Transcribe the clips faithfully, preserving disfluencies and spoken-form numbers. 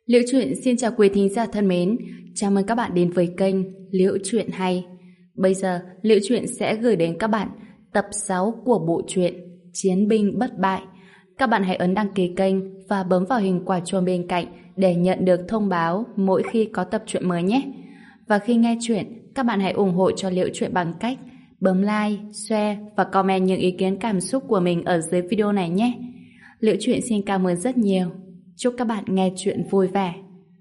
Liễu Chuyện xin chào quý thính giả thân mến, chào mừng các bạn đến với kênh Liễu Chuyện Hay. Bây giờ, Liễu Chuyện sẽ gửi đến các bạn tập sáu của bộ truyện Chiến binh bất bại. Các bạn hãy ấn đăng ký kênh và bấm vào hình quả chuông bên cạnh để nhận được thông báo mỗi khi có tập truyện mới nhé. Và khi nghe chuyện, các bạn hãy ủng hộ cho Liễu Chuyện bằng cách bấm like, share và comment những ý kiến cảm xúc của mình ở dưới video này nhé. Liễu Chuyện xin cảm ơn rất nhiều. Chúc các bạn nghe chuyện vui vẻ.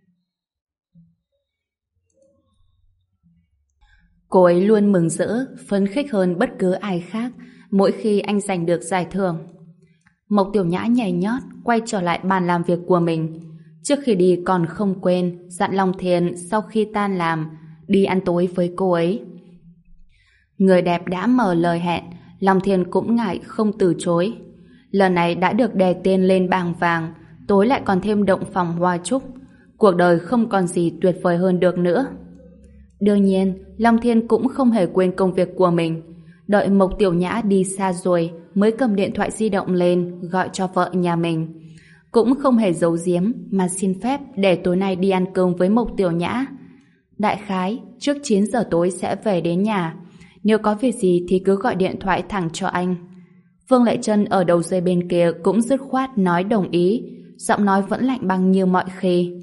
Cô ấy luôn mừng rỡ, phấn khích hơn bất cứ ai khác mỗi khi anh giành được giải thưởng. Mộc Tiểu Nhã nhảy nhót quay trở lại bàn làm việc của mình. Trước khi đi còn không quên dặn Long Thiên sau khi tan làm đi ăn tối với cô ấy. Người đẹp đã mở lời hẹn, Long Thiên cũng ngại không từ chối. Lần này đã được đề tên lên bảng vàng, tối lại còn thêm động phòng hoa trúc. Cuộc đời không còn gì tuyệt vời hơn được nữa. Đương nhiên, Long Thiên cũng không hề quên công việc của mình. Đợi Mộc Tiểu Nhã đi xa rồi mới cầm điện thoại di động lên gọi cho vợ nhà mình. Cũng không hề giấu giếm mà xin phép để tối nay đi ăn cơm với Mộc Tiểu Nhã. Đại khái, trước chín giờ tối sẽ về đến nhà. Nếu có việc gì thì cứ gọi điện thoại thẳng cho anh. Vương Lệ Trân ở đầu dây bên kia cũng dứt khoát nói đồng ý, giọng nói vẫn lạnh băng như mọi khi.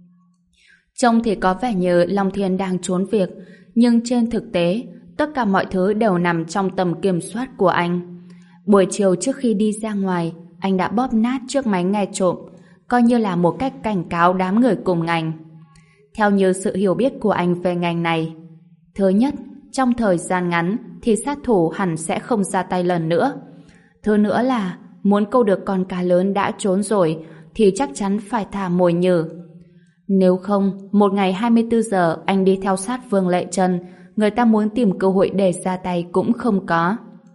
Trông thì có vẻ như Long Thiên đang trốn việc, nhưng trên thực tế, tất cả mọi thứ đều nằm trong tầm kiểm soát của anh. Buổi chiều trước khi đi ra ngoài, anh đã bóp nát chiếc máy nghe trộm, coi như là một cách cảnh cáo đám người cùng ngành. Theo như sự hiểu biết của anh về ngành này, thứ nhất, trong thời gian ngắn thì sát thủ hẳn sẽ không ra tay lần nữa. Thứ nữa là muốn câu được con cá lớn đã trốn rồi thì chắc chắn phải thả mồi nhử. Nếu không, một ngày hai mươi tư giờ anh đi theo sát Vương Lệ Trân, người ta muốn tìm cơ hội để ra tay cũng không có.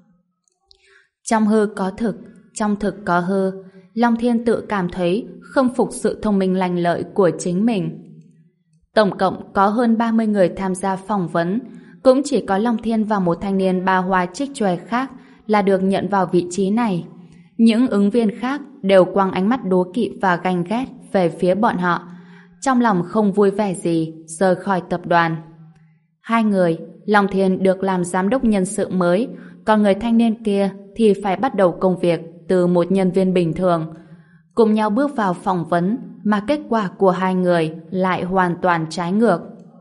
Trong hư có thực, trong thực có hư, Long Thiên tự cảm thấy khâm phục sự thông minh lanh lợi của chính mình. Tổng cộng có hơn ba mươi người tham gia phỏng vấn, cũng chỉ có Long Thiên và một thanh niên ba hoa trích chòe khác là được nhận vào vị trí này. Những ứng viên khác đều quăng ánh mắt đố kỵ và ganh ghét về phía bọn họ, trong lòng không vui vẻ gì rời khỏi tập đoàn. Hai người, Long Thiên được làm giám đốc nhân sự mới, còn người thanh niên kia thì phải bắt đầu công việc từ một nhân viên bình thường. Cùng nhau bước vào phỏng vấn mà kết quả của hai người lại hoàn toàn trái ngược.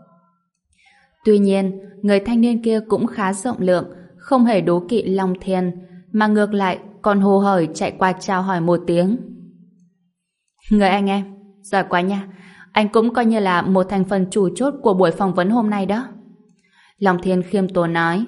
Tuy nhiên, người thanh niên kia cũng khá rộng lượng, không hề đố kỵ Long Thiên, mà ngược lại còn hồ hởi chạy qua chào hỏi một tiếng. Người anh em, giỏi quá nha, anh cũng coi như là một thành phần chủ chốt của buổi phỏng vấn hôm nay đó. Long Thiên khiêm tốn nói.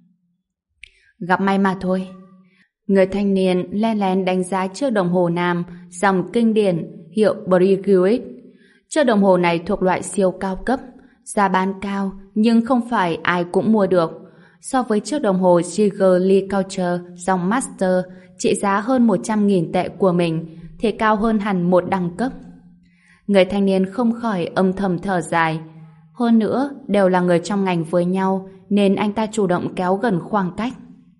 Gặp may mà thôi. Người thanh niên len lén đánh giá chiếc đồng hồ nam dòng kinh điển hiệu Breguet. Chiếc đồng hồ này thuộc loại siêu cao cấp, giá bán cao nhưng không phải ai cũng mua được. So với chiếc đồng hồ Jiger Lee Couture dòng Master trị giá hơn một trăm nghìn tệ của mình thì cao hơn hẳn một đẳng cấp. Người thanh niên không khỏi âm thầm thở dài. Hơn nữa, đều là người trong ngành với nhau nên anh ta chủ động kéo gần khoảng cách.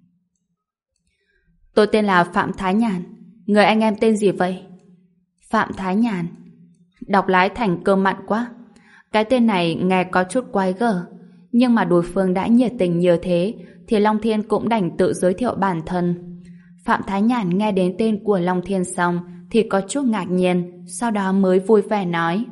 Tôi tên là Phạm Thái Nhàn. Người anh em tên gì vậy? Phạm Thái Nhàn. Đọc lái thành cơm mặn quá. Cái tên này nghe có chút quái gở. Nhưng mà đối phương đã nhiệt tình như thế thì Long Thiên cũng đành tự giới thiệu bản thân. Phạm Thái Nhàn nghe đến tên của Long Thiên xong thì có chút ngạc nhiên, sau đó mới vui vẻ nói.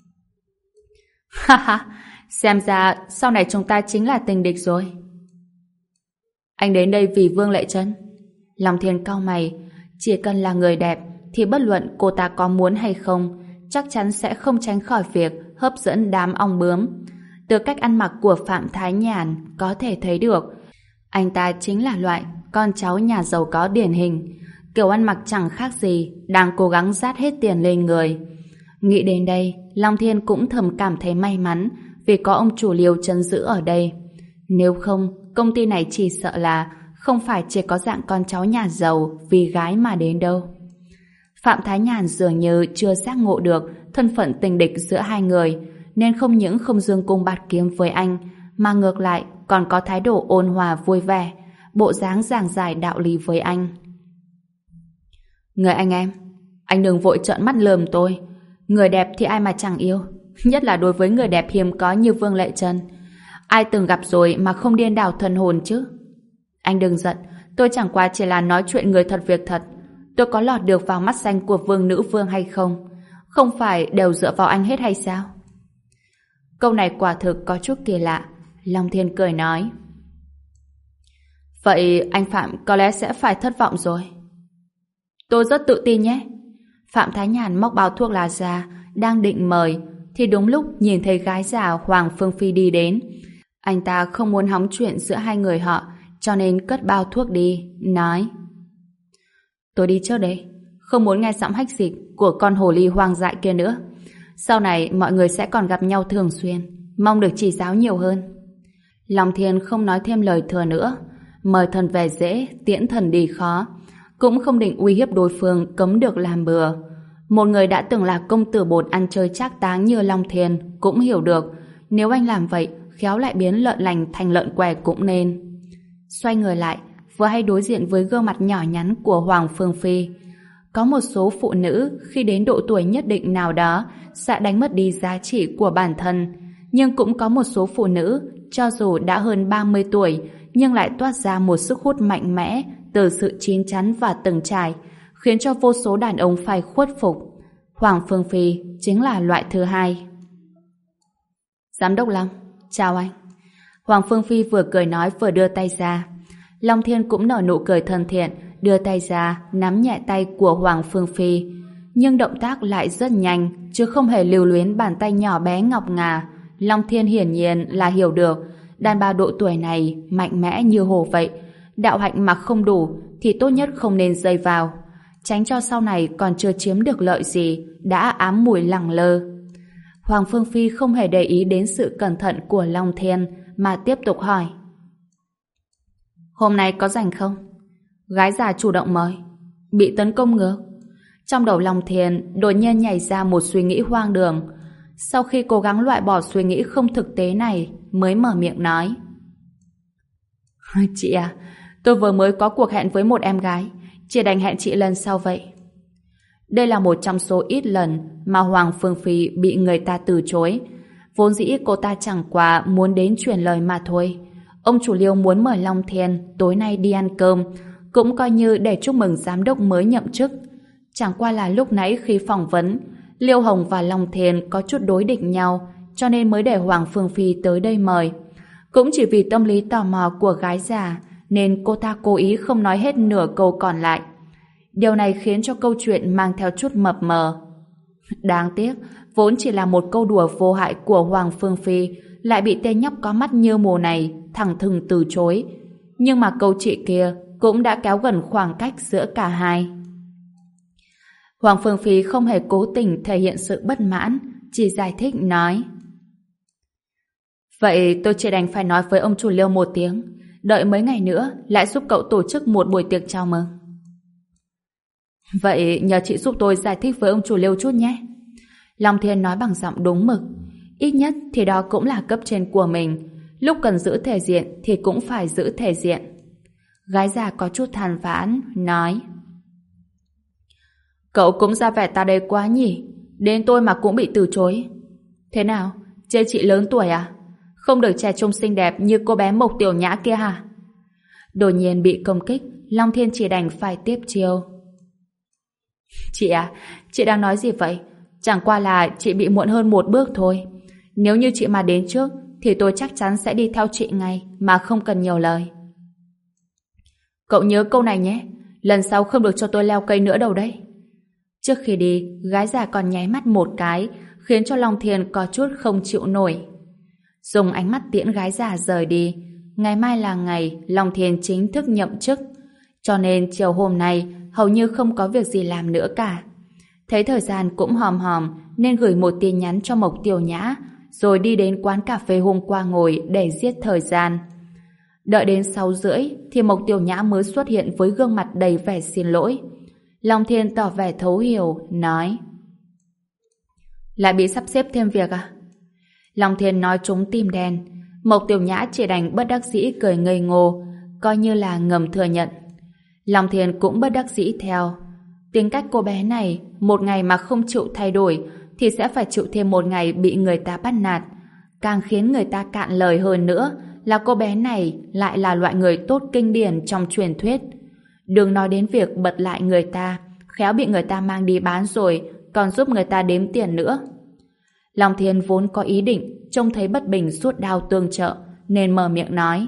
Ha ha, xem ra sau này chúng ta chính là tình địch rồi. Anh đến đây vì Vương Lệ Trân. Long Thiên cau mày, chỉ cần là người đẹp thì bất luận cô ta có muốn hay không, chắc chắn sẽ không tránh khỏi việc hấp dẫn đám ong bướm. Từ cách ăn mặc của Phạm Thái Nhàn có thể thấy được, anh ta chính là loại con cháu nhà giàu có điển hình. Kiểu ăn mặc chẳng khác gì đang cố gắng dát hết tiền lên người. Nghĩ đến đây, Long Thiên cũng thầm cảm thấy may mắn vì có ông chủ Liêu trấn giữ ở đây. Nếu không, công ty này chỉ sợ là không phải chỉ có dạng con cháu nhà giàu vì gái mà đến đâu. Phạm Thái Nhàn dường như chưa giác ngộ được thân phận tình địch giữa hai người, nên không những không dương cung bạt kiếm với anh, mà ngược lại còn có thái độ ôn hòa vui vẻ, bộ dáng giảng giải đạo lý với anh. Người anh em, anh đừng vội trợn mắt lườm tôi. Người đẹp thì ai mà chẳng yêu, nhất là đối với người đẹp hiếm có như Vương Lệ Trân. Ai từng gặp rồi mà không điên đảo thần hồn chứ? Anh đừng giận, tôi chẳng qua chỉ là nói chuyện người thật việc thật. Tôi có lọt được vào mắt xanh của vương nữ vương hay không? Không phải đều dựa vào anh hết hay sao? Câu này quả thực có chút kỳ lạ. Long Thiên cười nói. Vậy anh Phạm có lẽ sẽ phải thất vọng rồi. Tôi rất tự tin nhé. Phạm Thái Nhàn móc bao thuốc lá ra, đang định mời, thì đúng lúc nhìn thấy gái già Hoàng Phương Phi đi đến. Anh ta không muốn hóng chuyện giữa hai người họ, cho nên cất bao thuốc đi, nói. Tôi đi trước đây, không muốn nghe giọng hách dịch của con hồ ly hoang dại kia nữa. Sau này mọi người sẽ còn gặp nhau thường xuyên, mong được chỉ giáo nhiều hơn. Long Thiên không nói thêm lời thừa nữa, mời thần về dễ, tiễn thần đi khó, cũng không định uy hiếp đối phương cấm được làm bừa. Một người đã từng là công tử bột ăn chơi trác táng như Long Thiên cũng hiểu được, nếu anh làm vậy, khéo lại biến lợn lành thành lợn què cũng nên. Xoay người lại, vừa hay đối diện với gương mặt nhỏ nhắn của Hoàng Phương Phi. Có một số phụ nữ khi đến độ tuổi nhất định nào đó sẽ đánh mất đi giá trị của bản thân, nhưng cũng có một số phụ nữ cho dù đã hơn ba mươi tuổi nhưng lại toát ra một sức hút mạnh mẽ từ sự chín chắn và từng trải, khiến cho vô số đàn ông phải khuất phục. Hoàng Phương Phi chính là loại thứ hai. Giám đốc Long, chào anh. Hoàng Phương Phi vừa cười nói vừa đưa tay ra. Long Thiên cũng nở nụ cười thân thiện, đưa tay ra, nắm nhẹ tay của Hoàng Phương Phi. Nhưng động tác lại rất nhanh, chứ không hề lưu luyến bàn tay nhỏ bé ngọc ngà. Long Thiên hiển nhiên là hiểu được, đàn bà độ tuổi này mạnh mẽ như hồ vậy. Đạo hạnh mà không đủ thì tốt nhất không nên dây vào, tránh cho sau này còn chưa chiếm được lợi gì đã ám mùi lẳng lơ. Hoàng Phương Phi không hề để ý đến sự cẩn thận của Long Thiên mà tiếp tục hỏi. Hôm nay có rảnh không? Gái già chủ động mời. Bị tấn công ngược. Trong đầu Long Thiên đột nhiên nhảy ra một suy nghĩ hoang đường. Sau khi cố gắng loại bỏ suy nghĩ không thực tế này, mới mở miệng nói. Chị à, tôi vừa mới có cuộc hẹn với một em gái, chỉ đành hẹn chị lần sau vậy. Đây là một trong số ít lần mà Hoàng Phương Phi bị người ta từ chối. Vốn dĩ cô ta chẳng qua muốn đến truyền lời mà thôi. Ông chủ Liêu muốn mời Long Thiên tối nay đi ăn cơm, cũng coi như để chúc mừng giám đốc mới nhậm chức. Chẳng qua là lúc nãy khi phỏng vấn, Liêu Hồng và Long Thiên có chút đối địch nhau, cho nên mới để Hoàng Phương Phi tới đây mời. Cũng chỉ vì tâm lý tò mò của gái già, nên cô ta cố ý không nói hết nửa câu còn lại. Điều này khiến cho câu chuyện mang theo chút mập mờ. Đáng tiếc, vốn chỉ là một câu đùa vô hại của Hoàng Phương Phi, lại bị tên nhóc có mắt như mù này thẳng thừng từ chối. Nhưng mà câu chị kia cũng đã kéo gần khoảng cách giữa cả hai. Hoàng Phương Phi không hề cố tình thể hiện sự bất mãn, chỉ giải thích nói. Vậy tôi chỉ đành phải nói với ông chủ Liêu một tiếng, đợi mấy ngày nữa lại giúp cậu tổ chức một buổi tiệc chào mừng. Vậy nhờ chị giúp tôi giải thích với ông chủ Liêu chút nhé. Long Thiên nói bằng giọng đúng mực. Ít nhất thì đó cũng là cấp trên của mình. Lúc cần giữ thể diện thì cũng phải giữ thể diện. Gái già có chút than vãn, nói. Cậu cũng ra vẻ ta đây quá nhỉ. Đến tôi mà cũng bị từ chối. Thế nào? Chê chị lớn tuổi à? Không được trẻ trung xinh đẹp như cô bé Mộc Tiểu Nhã kia hả? Đột nhiên bị công kích, Long Thiên chỉ đành phải tiếp chiêu. Chị à, chị đang nói gì vậy? Chẳng qua là chị bị muộn hơn một bước thôi. Nếu như chị mà đến trước thì tôi chắc chắn sẽ đi theo chị ngay mà không cần nhiều lời. Cậu nhớ câu này nhé, lần sau không được cho tôi leo cây nữa đâu đấy. Trước khi đi, gái già còn nháy mắt một cái, khiến cho Long Thiên có chút không chịu nổi. Dùng ánh mắt tiễn gái già rời đi. Ngày mai là ngày Long Thiên chính thức nhậm chức, cho nên chiều hôm nay hầu như không có việc gì làm nữa cả. Thấy thời gian cũng hòm hòm nên gửi một tin nhắn cho Mộc Tiểu Nhã, rồi đi đến quán cà phê hôm qua ngồi để giết thời gian. Đợi đến sáu rưỡi thì Mộc Tiểu Nhã mới xuất hiện với gương mặt đầy vẻ xin lỗi. Long Thiên tỏ vẻ thấu hiểu, nói. Lại bị sắp xếp thêm việc à? Long Thiên nói trúng tim đen. Mộc Tiểu Nhã chỉ đành bất đắc dĩ cười ngây ngô, coi như là ngầm thừa nhận. Long Thiên cũng bất đắc dĩ theo. Tính cách cô bé này một ngày mà không chịu thay đổi thì sẽ phải chịu thêm một ngày bị người ta bắt nạt. Càng khiến người ta cạn lời hơn nữa là cô bé này lại là loại người tốt kinh điển trong truyền thuyết. Đừng nói đến việc bật lại người ta, khéo bị người ta mang đi bán rồi, còn giúp người ta đếm tiền nữa. Long Thiên vốn có ý định trông thấy bất bình rút đao tương trợ, nên mở miệng nói.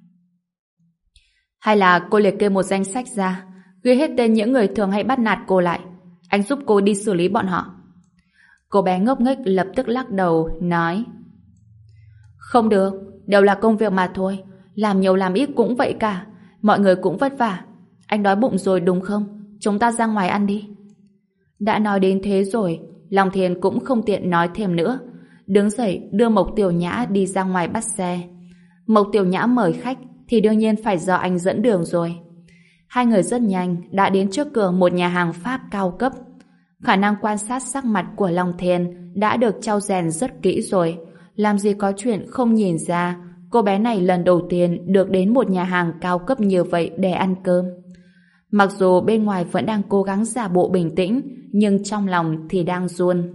Hay là cô liệt kê một danh sách ra, ghi hết tên những người thường hay bắt nạt cô lại. Anh giúp cô đi xử lý bọn họ. Cô bé ngốc nghếch lập tức lắc đầu, nói. Không được, đều là công việc mà thôi. Làm nhiều làm ít cũng vậy cả. Mọi người cũng vất vả. Anh đói bụng rồi đúng không? Chúng ta ra ngoài ăn đi. Đã nói đến thế rồi, Long Thiên cũng không tiện nói thêm nữa. Đứng dậy đưa Mộc Tiểu Nhã đi ra ngoài bắt xe. Mộc Tiểu Nhã mời khách thì đương nhiên phải do anh dẫn đường rồi. Hai người rất nhanh đã đến trước cửa một nhà hàng Pháp cao cấp. Khả năng quan sát sắc mặt của Long Thiên đã được trau rèn rất kỹ rồi. Làm gì có chuyện không nhìn ra cô bé này lần đầu tiên được đến một nhà hàng cao cấp như vậy để ăn cơm. Mặc dù bên ngoài vẫn đang cố gắng giả bộ bình tĩnh, nhưng trong lòng thì đang run.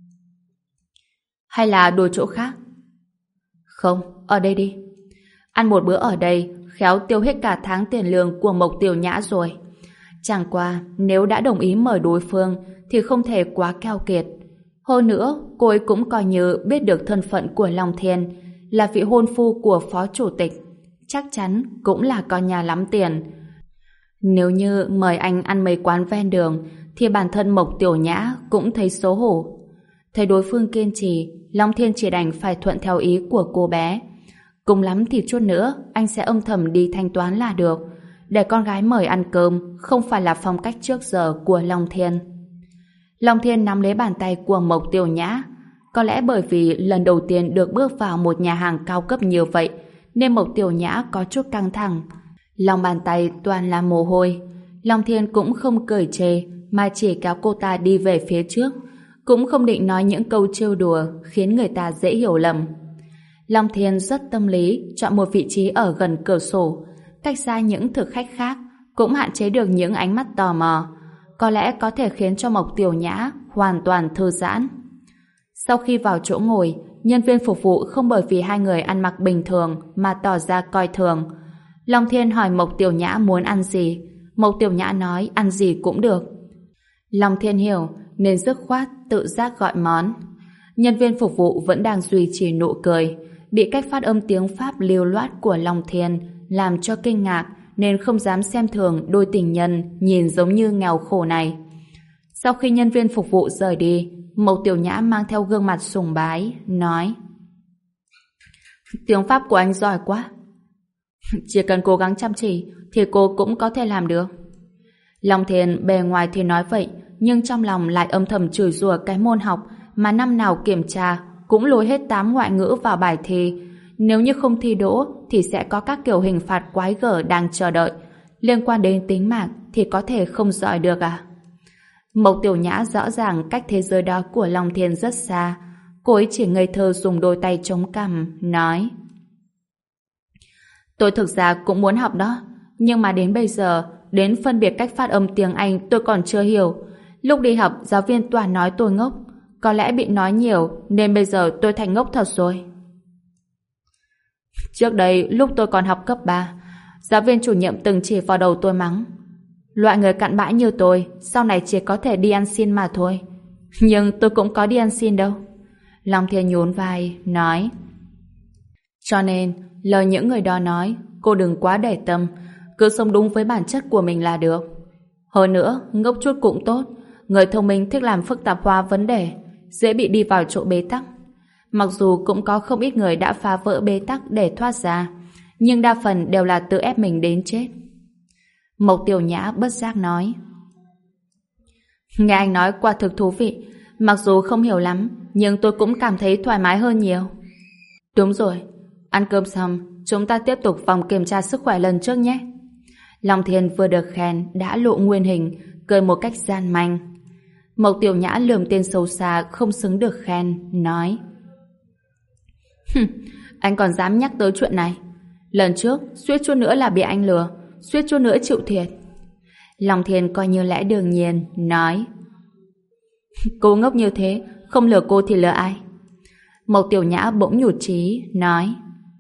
Hay là đổi chỗ khác? Không, ở đây đi. Ăn một bữa ở đây, khéo tiêu hết cả tháng tiền lương của Mộc Tiểu Nhã rồi. Chẳng qua, nếu đã đồng ý mời đối phương, thì không thể quá keo kiệt. Hơn nữa, cô ấy cũng coi như biết được thân phận của Long Thiên, là vị hôn phu của phó chủ tịch. Chắc chắn cũng là con nhà lắm tiền. Nếu như mời anh ăn mấy quán ven đường, thì bản thân Mộc Tiểu Nhã cũng thấy xấu hổ. Thấy đối phương kiên trì, Long Thiên chỉ đành phải thuận theo ý của cô bé. Cùng lắm thì chút nữa, anh sẽ âm thầm đi thanh toán là được. Để con gái mời ăn cơm không phải là phong cách trước giờ của Long Thiên. Long Thiên nắm lấy bàn tay của Mộc Tiểu Nhã. Có lẽ bởi vì lần đầu tiên được bước vào một nhà hàng cao cấp như vậy, nên Mộc Tiểu Nhã có chút căng thẳng. Lòng bàn tay toàn là mồ hôi. Long Thiên cũng không cười chê, mà chỉ kéo cô ta đi về phía trước. Cũng không định nói những câu trêu đùa khiến người ta dễ hiểu lầm. Long Thiên rất tâm lý, chọn một vị trí ở gần cửa sổ, cách xa những thực khách khác, cũng hạn chế được những ánh mắt tò mò. Có lẽ có thể khiến cho Mộc Tiểu Nhã hoàn toàn thư giãn. Sau khi vào chỗ ngồi, nhân viên phục vụ không bởi vì hai người ăn mặc bình thường mà tỏ ra coi thường. Long Thiên hỏi Mộc Tiểu Nhã muốn ăn gì. Mộc Tiểu Nhã nói ăn gì cũng được. Long Thiên hiểu nên dứt khoát tự giác gọi món. Nhân viên phục vụ vẫn đang duy trì nụ cười, bị cách phát âm tiếng Pháp lưu loát của Long Thiên làm cho kinh ngạc, nên không dám xem thường đôi tình nhân nhìn giống như nghèo khổ này. Sau khi nhân viên phục vụ rời đi, Mộc Tiểu Nhã mang theo gương mặt sùng bái, nói: Tiếng Pháp của anh giỏi quá. Chỉ cần cố gắng chăm chỉ thì cô cũng có thể làm được. Long Thiên bề ngoài thì nói vậy, nhưng trong lòng lại âm thầm chửi rủa cái môn học mà năm nào kiểm tra cũng lôi hết tám ngoại ngữ vào bài thi. Nếu như không thi đỗ thì sẽ có các kiểu hình phạt quái gở đang chờ đợi. Liên quan đến tính mạng thì có thể không giỏi được à? Mộc Tiểu Nhã rõ ràng cách thế giới đó của Long Thiên rất xa. Cô ấy chỉ ngây thơ dùng đôi tay chống cằm, nói: Tôi thực ra cũng muốn học đó, nhưng mà đến bây giờ, đến phân biệt cách phát âm tiếng Anh tôi còn chưa hiểu. Lúc đi học, giáo viên toàn nói tôi ngốc. Có lẽ bị nói nhiều, nên bây giờ tôi thành ngốc thật rồi. Trước đây, lúc tôi còn học cấp ba, giáo viên chủ nhiệm từng chỉ vào đầu tôi mắng: Loại người cặn bã như tôi, sau này chỉ có thể đi ăn xin mà thôi. Nhưng tôi cũng có đi ăn xin đâu. Long Thiên nhún vai, nói: Cho nên, lời những người đó nói, cô đừng quá để tâm, cứ sống đúng với bản chất của mình là được. Hơn nữa, ngốc chút cũng tốt. Người thông minh thích làm phức tạp hóa vấn đề, dễ bị đi vào chỗ bế tắc. Mặc dù cũng có không ít người đã phá vỡ bế tắc để thoát ra, nhưng đa phần đều là tự ép mình đến chết. Mộc Tiểu Nhã bất giác nói: Nghe anh nói quả thực thú vị. Mặc dù không hiểu lắm, nhưng tôi cũng cảm thấy thoải mái hơn nhiều. Đúng rồi, ăn cơm xong, chúng ta tiếp tục vòng kiểm tra sức khỏe lần trước nhé. Long Thiên vừa được khen đã lộ nguyên hình, cười một cách gian manh. Mộc Tiểu Nhã lườm tên xấu xa không xứng được khen, nói: Hừm, anh còn dám nhắc tới chuyện này. Lần trước, suýt chút nữa là bị anh lừa, suýt chút nữa chịu thiệt. Long Thiên coi như lẽ đương nhiên, nói: Cô ngốc như thế, không lừa cô thì lừa ai? Mộc Tiểu Nhã bỗng nhụt chí, nói: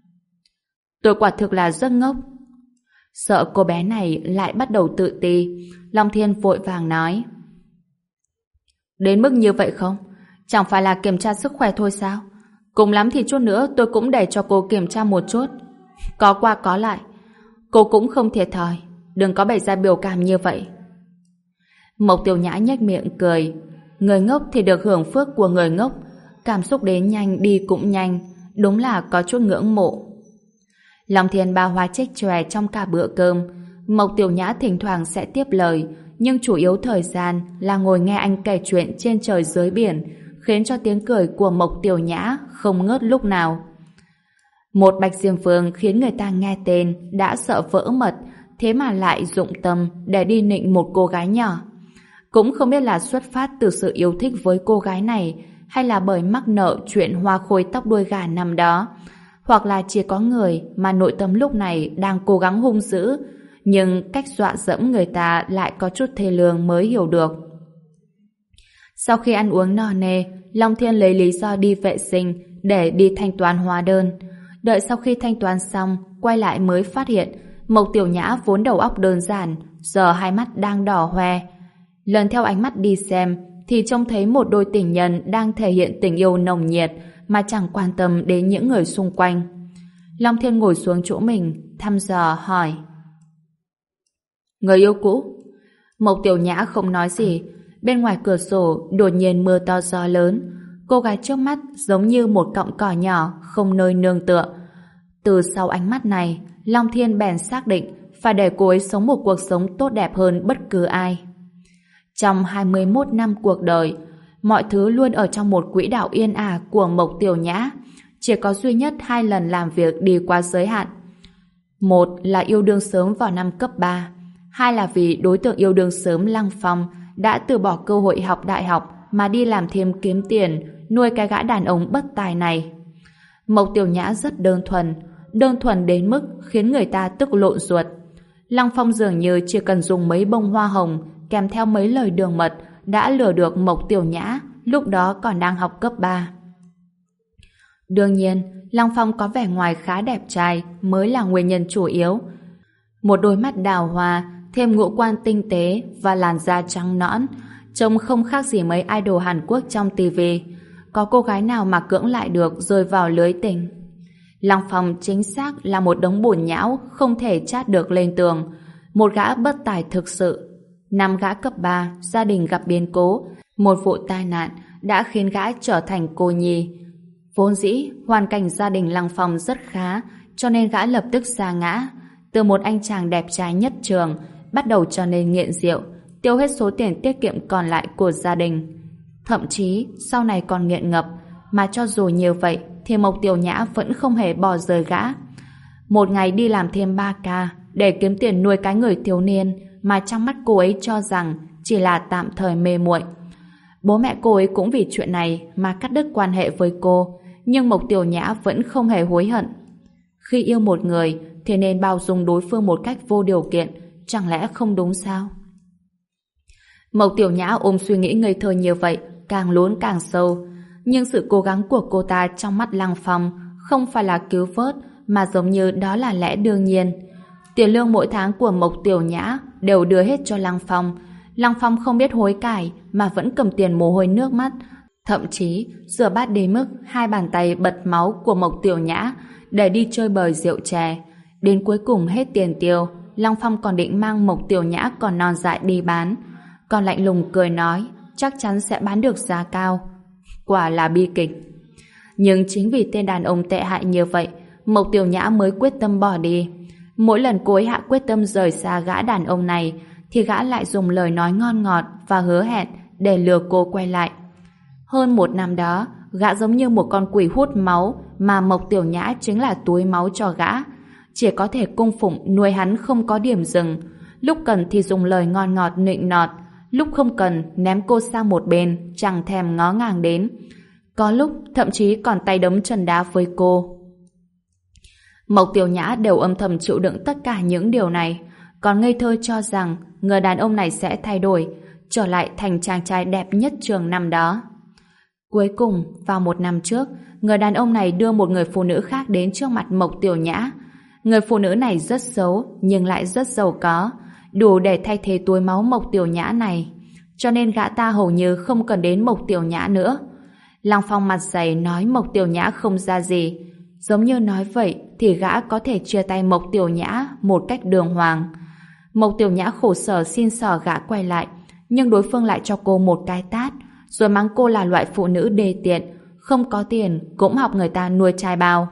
Tôi quả thực là rất ngốc. Sợ cô bé này lại bắt đầu tự ti, Long Thiên vội vàng nói: Đến mức như vậy không? Chẳng phải là kiểm tra sức khỏe thôi sao? Cùng lắm thì chút nữa tôi cũng để cho cô kiểm tra một chút. Có qua có lại. Cô cũng không thiệt thòi. Đừng có bày ra biểu cảm như vậy. Mộc Tiểu Nhã nhếch miệng cười. Người ngốc thì được hưởng phước của người ngốc. Cảm xúc đến nhanh đi cũng nhanh. Đúng là có chút ngưỡng mộ. Long Thiên ba hoa trích chòe trong cả bữa cơm. Mộc Tiểu Nhã thỉnh thoảng sẽ tiếp lời, nhưng chủ yếu thời gian là ngồi nghe anh kể chuyện trên trời dưới biển, khiến cho tiếng cười của Mộc Tiểu Nhã không ngớt lúc nào. Một Bạch Diêm Vương khiến người ta nghe tên đã sợ vỡ mật, thế mà lại dụng tâm để đi nịnh một cô gái nhỏ. Cũng không biết là xuất phát từ sự yêu thích với cô gái này, hay là bởi mắc nợ chuyện hoa khôi tóc đuôi gà năm đó, hoặc là chỉ có người mà nội tâm lúc này đang cố gắng hung dữ, nhưng cách dọa dẫm người ta lại có chút thê lương mới hiểu được. Sau khi ăn uống no nê, Long Thiên lấy lý do đi vệ sinh để đi thanh toán hóa đơn. Đợi sau khi thanh toán xong, quay lại mới phát hiện Mộc Tiểu Nhã vốn đầu óc đơn giản, giờ hai mắt đang đỏ hoe. Lần theo ánh mắt đi xem, thì trông thấy một đôi tình nhân đang thể hiện tình yêu nồng nhiệt mà chẳng quan tâm đến những người xung quanh. Long Thiên ngồi xuống chỗ mình, thăm dò hỏi: Người yêu cũ? Mộc Tiểu Nhã không nói gì. Bên ngoài cửa sổ đột nhiên mưa to gió lớn. Cô gái trước mắt giống như một cọng cỏ nhỏ không nơi nương tựa. Từ sau ánh mắt này, Long Thiên bèn xác định phải để cô ấy sống một cuộc sống tốt đẹp hơn bất cứ ai. Trong hai mươi mốt năm cuộc đời, mọi thứ luôn ở trong một quỹ đạo yên ả của Mộc Tiểu Nhã. Chỉ có duy nhất hai lần làm việc đi quá giới hạn. Một là yêu đương sớm vào năm cấp ba, hai là vì đối tượng yêu đương sớm Lăng Phong đã từ bỏ cơ hội học đại học mà đi làm thêm kiếm tiền, nuôi cái gã đàn ông bất tài này. Mộc Tiểu Nhã rất đơn thuần, đơn thuần đến mức khiến người ta tức lộn ruột. Lăng Phong dường như chỉ cần dùng mấy bông hoa hồng kèm theo mấy lời đường mật đã lừa được Mộc Tiểu Nhã, lúc đó còn đang học cấp ba. Đương nhiên, Lăng Phong có vẻ ngoài khá đẹp trai mới là nguyên nhân chủ yếu. Một đôi mắt đào hoa, thêm ngũ quan tinh tế và làn da trắng nõn, trông không khác gì mấy idol Hàn Quốc trong tivi. Có cô gái nào mà cưỡng lại được rơi vào lưới tình. Lăng Phong chính xác là một đống bùn nhão không thể chát được lên tường. Một gã bất tài thực sự. Năm gã cấp ba, gia đình gặp biến cố. Một vụ tai nạn đã khiến gã trở thành cô nhi. Vốn dĩ, hoàn cảnh gia đình Lăng Phong rất khá, cho nên gã lập tức sa ngã. Từ một anh chàng đẹp trai nhất trường, bắt đầu trở nên nghiện rượu, tiêu hết số tiền tiết kiệm còn lại của gia đình. Thậm chí, sau này còn nghiện ngập, mà cho dù như vậy, thì Mộc Tiểu Nhã vẫn không hề bỏ rơi gã. Một ngày đi làm thêm ba ca, để kiếm tiền nuôi cái người thiếu niên, mà trong mắt cô ấy cho rằng chỉ là tạm thời mê muội. Bố mẹ cô ấy cũng vì chuyện này mà cắt đứt quan hệ với cô, nhưng Mộc Tiểu Nhã vẫn không hề hối hận. Khi yêu một người thì nên bao dung đối phương một cách vô điều kiện, chẳng lẽ không đúng sao? Mộc Tiểu Nhã ôm suy nghĩ ngây thơ như vậy, càng lún càng sâu. Nhưng sự cố gắng của cô ta trong mắt Lăng Phong không phải là cứu vớt, mà giống như đó là lẽ đương nhiên. Tiền lương mỗi tháng của Mộc Tiểu Nhã đều đưa hết cho Lăng Phong. Lăng Phong không biết hối cải mà vẫn cầm tiền mồ hôi nước mắt, thậm chí rửa bát đến mức hai bàn tay bật máu của Mộc Tiểu Nhã để đi chơi bời rượu chè. Đến cuối cùng hết tiền tiêu, Lăng Phong còn định mang Mộc Tiểu Nhã còn non dại đi bán, còn lạnh lùng cười nói chắc chắn sẽ bán được giá cao. Quả là bi kịch. Nhưng chính vì tên đàn ông tệ hại như vậy, Mộc Tiểu Nhã mới quyết tâm bỏ đi. Mỗi lần cô ấy hạ quyết tâm rời xa gã đàn ông này, thì gã lại dùng lời nói ngon ngọt và hứa hẹn để lừa cô quay lại. Hơn một năm đó, gã giống như một con quỷ hút máu, mà Mộc Tiểu Nhã chính là túi máu cho gã. Chỉ có thể cung phụng nuôi hắn không có điểm dừng. Lúc cần thì dùng lời ngon ngọt nịnh nọt, lúc không cần ném cô sang một bên, chẳng thèm ngó ngàng đến. Có lúc thậm chí còn tay đấm chân đá với cô. Mộc Tiểu Nhã đều âm thầm chịu đựng tất cả những điều này, còn ngây thơ cho rằng người đàn ông này sẽ thay đổi, trở lại thành chàng trai đẹp nhất trường năm đó. Cuối cùng, vào một năm trước, người đàn ông này đưa một người phụ nữ khác đến trước mặt Mộc Tiểu Nhã. Người phụ nữ này rất xấu, nhưng lại rất giàu có, đủ để thay thế túi máu Mộc Tiểu Nhã này. Cho nên gã ta hầu như không cần đến Mộc Tiểu Nhã nữa. Lăng Phong mặt dày nói Mộc Tiểu Nhã không ra gì. Giống như nói vậy thì gã có thể chia tay Mộc Tiểu Nhã một cách đường hoàng. Mộc Tiểu Nhã khổ sở xin xỏ gã quay lại, nhưng đối phương lại cho cô một cái tát, rồi mắng cô là loại phụ nữ đê tiện, không có tiền cũng học người ta nuôi trai bao.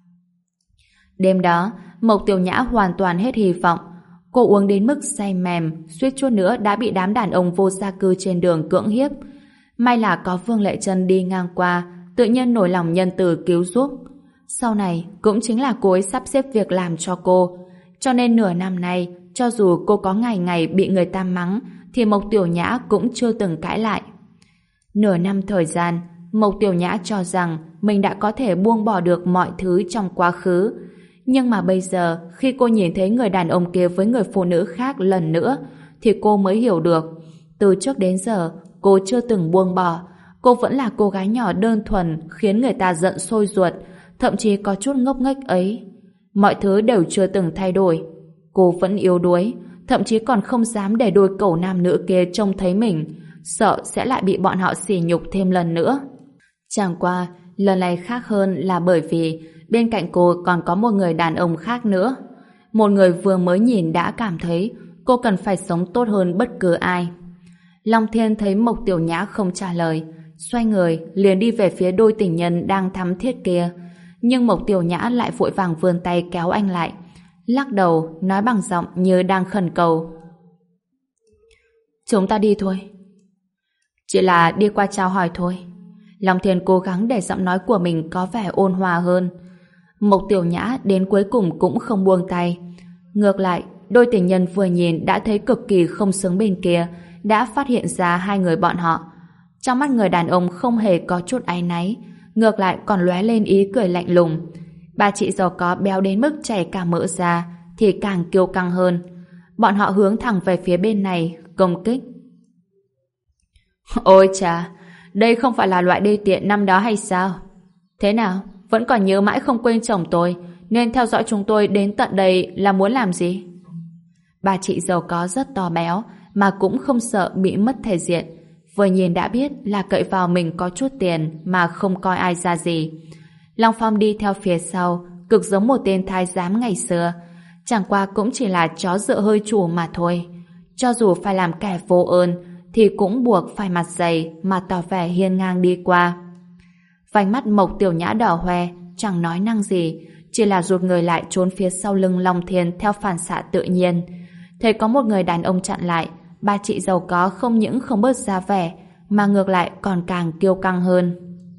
Đêm đó, Mộc Tiểu Nhã hoàn toàn hết hy vọng. Cô uống đến mức say mềm, suýt chút nữa đã bị đám đàn ông vô gia cư trên đường cưỡng hiếp. May là có Vương Lệ Trân đi ngang qua, tự nhiên nổi lòng nhân từ cứu giúp. Sau này, cũng chính là cô ấy sắp xếp việc làm cho cô. Cho nên nửa năm nay, cho dù cô có ngày ngày bị người ta mắng, thì Mộc Tiểu Nhã cũng chưa từng cãi lại. Nửa năm thời gian, Mộc Tiểu Nhã cho rằng mình đã có thể buông bỏ được mọi thứ trong quá khứ. Nhưng mà bây giờ, khi cô nhìn thấy người đàn ông kia với người phụ nữ khác lần nữa, thì cô mới hiểu được. Từ trước đến giờ, cô chưa từng buông bỏ. Cô vẫn là cô gái nhỏ đơn thuần, khiến người ta giận sôi ruột, thậm chí có chút ngốc nghếch ấy. Mọi thứ đều chưa từng thay đổi. Cô vẫn yếu đuối, thậm chí còn không dám để đôi cẩu nam nữ kia trông thấy mình, sợ sẽ lại bị bọn họ sỉ nhục thêm lần nữa. Chẳng qua, lần này khác hơn là bởi vì bên cạnh cô còn có một người đàn ông khác nữa. Một người vừa mới nhìn đã cảm thấy cô cần phải sống tốt hơn bất cứ ai. Long Thiên thấy Mộc Tiểu Nhã không trả lời, xoay người liền đi về phía đôi tình nhân đang thắm thiết kia. Nhưng Mộc Tiểu Nhã lại vội vàng vươn tay kéo anh lại, lắc đầu nói bằng giọng như đang khẩn cầu: "Chúng ta đi thôi." "Chỉ là đi qua chào hỏi thôi." Long Thiên cố gắng để giọng nói của mình có vẻ ôn hòa hơn. Mộc Tiểu Nhã đến cuối cùng cũng không buông tay. Ngược lại, đôi tình nhân vừa nhìn đã thấy cực kỳ không sướng bên kia đã phát hiện ra hai người bọn họ. Trong mắt người đàn ông không hề có chút áy náy, ngược lại còn lóe lên ý cười lạnh lùng. Bà chị giàu có béo đến mức chảy cả mỡ ra thì càng kiêu căng hơn. Bọn họ hướng thẳng về phía bên này công kích. "Ôi chà, đây không phải là loại đê tiện năm đó hay sao? Thế nào, vẫn còn nhớ mãi không quên chồng tôi, nên theo dõi chúng tôi đến tận đây là muốn làm gì?" Bà chị giàu có rất to béo, mà cũng không sợ bị mất thể diện. Vừa nhìn đã biết là cậy vào mình có chút tiền mà không coi ai ra gì. Long Phong đi theo phía sau, cực giống một tên thái giám ngày xưa. Chẳng qua cũng chỉ là chó dựa hơi chủ mà thôi. Cho dù phải làm kẻ vô ơn, thì cũng buộc phải mặt dày mà tỏ vẻ hiên ngang đi qua. Vành mắt Mộc Tiểu Nhã đỏ hoe, chẳng nói năng gì, chỉ là rụt người lại trốn phía sau lưng Long Thiên theo phản xạ tự nhiên. Thấy có một người đàn ông chặn lại, bà chị giàu có không những không bớt ra vẻ, mà ngược lại còn càng kiêu căng hơn.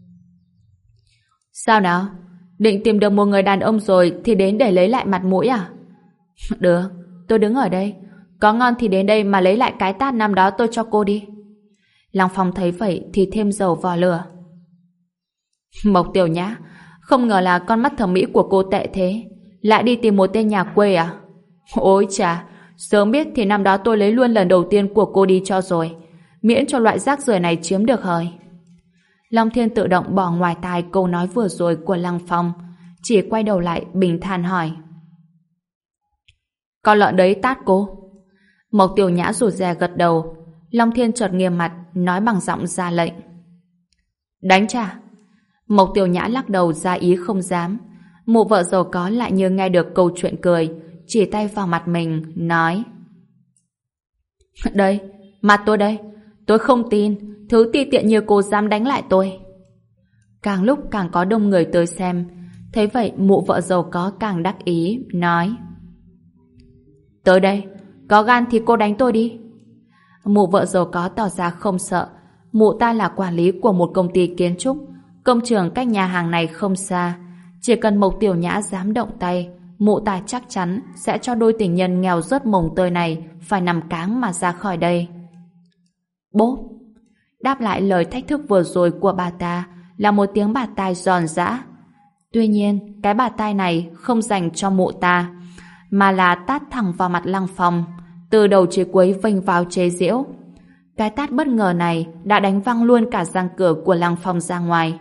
"Sao nào? Định tìm được một người đàn ông rồi thì đến để lấy lại mặt mũi à?" "Được, tôi đứng ở đây. Có ngon thì đến đây mà lấy lại cái tát năm đó tôi cho cô đi." Long Phong thấy vậy thì thêm dầu vào lửa. "Mộc Tiểu Nhã, không ngờ là con mắt thẩm mỹ của cô tệ thế. Lại đi tìm một tên nhà quê à? Ôi chà, sớm biết thì năm đó tôi lấy luôn lần đầu tiên của cô đi cho rồi. Miễn cho loại rác rưởi này chiếm được hời." Long Thiên tự động bỏ ngoài tai câu nói vừa rồi của Lăng Phong, chỉ quay đầu lại bình thản hỏi: "Con lợn đấy tát cô?" Mộc Tiểu Nhã rụt rè gật đầu. Long Thiên chợt nghiêm mặt nói bằng giọng ra lệnh: "Đánh trả." Mộc Tiểu Nhã lắc đầu ra ý không dám. Mụ vợ giàu có lại như nghe được câu chuyện cười, chỉ tay vào mặt mình nói: "Đây, mặt tôi đây. Tôi không tin thứ ti tiện như cô dám đánh lại tôi." Càng lúc càng có đông người tới xem. Thấy vậy mụ vợ giàu có càng đắc ý nói: "Tới đây, có gan thì cô đánh tôi đi." Mụ vợ giàu có tỏ ra không sợ. Mụ ta là quản lý của một công ty kiến trúc, công trường cách nhà hàng này không xa. Chỉ cần Mộc Tiểu Nhã dám động tay, mụ ta chắc chắn sẽ cho đôi tình nhân nghèo rớt mồng tơi này phải nằm cáng mà ra khỏi đây. Bốp! Đáp lại lời thách thức vừa rồi của bà ta là một tiếng bạt tai giòn giã. Tuy nhiên, cái bạt tai này không dành cho mụ ta, mà là tát thẳng vào mặt Lăng Phong, từ đầu chí cuối vênh vào chế giễu. Cái tát bất ngờ này đã đánh văng luôn cả răng cửa của Lăng Phong ra ngoài.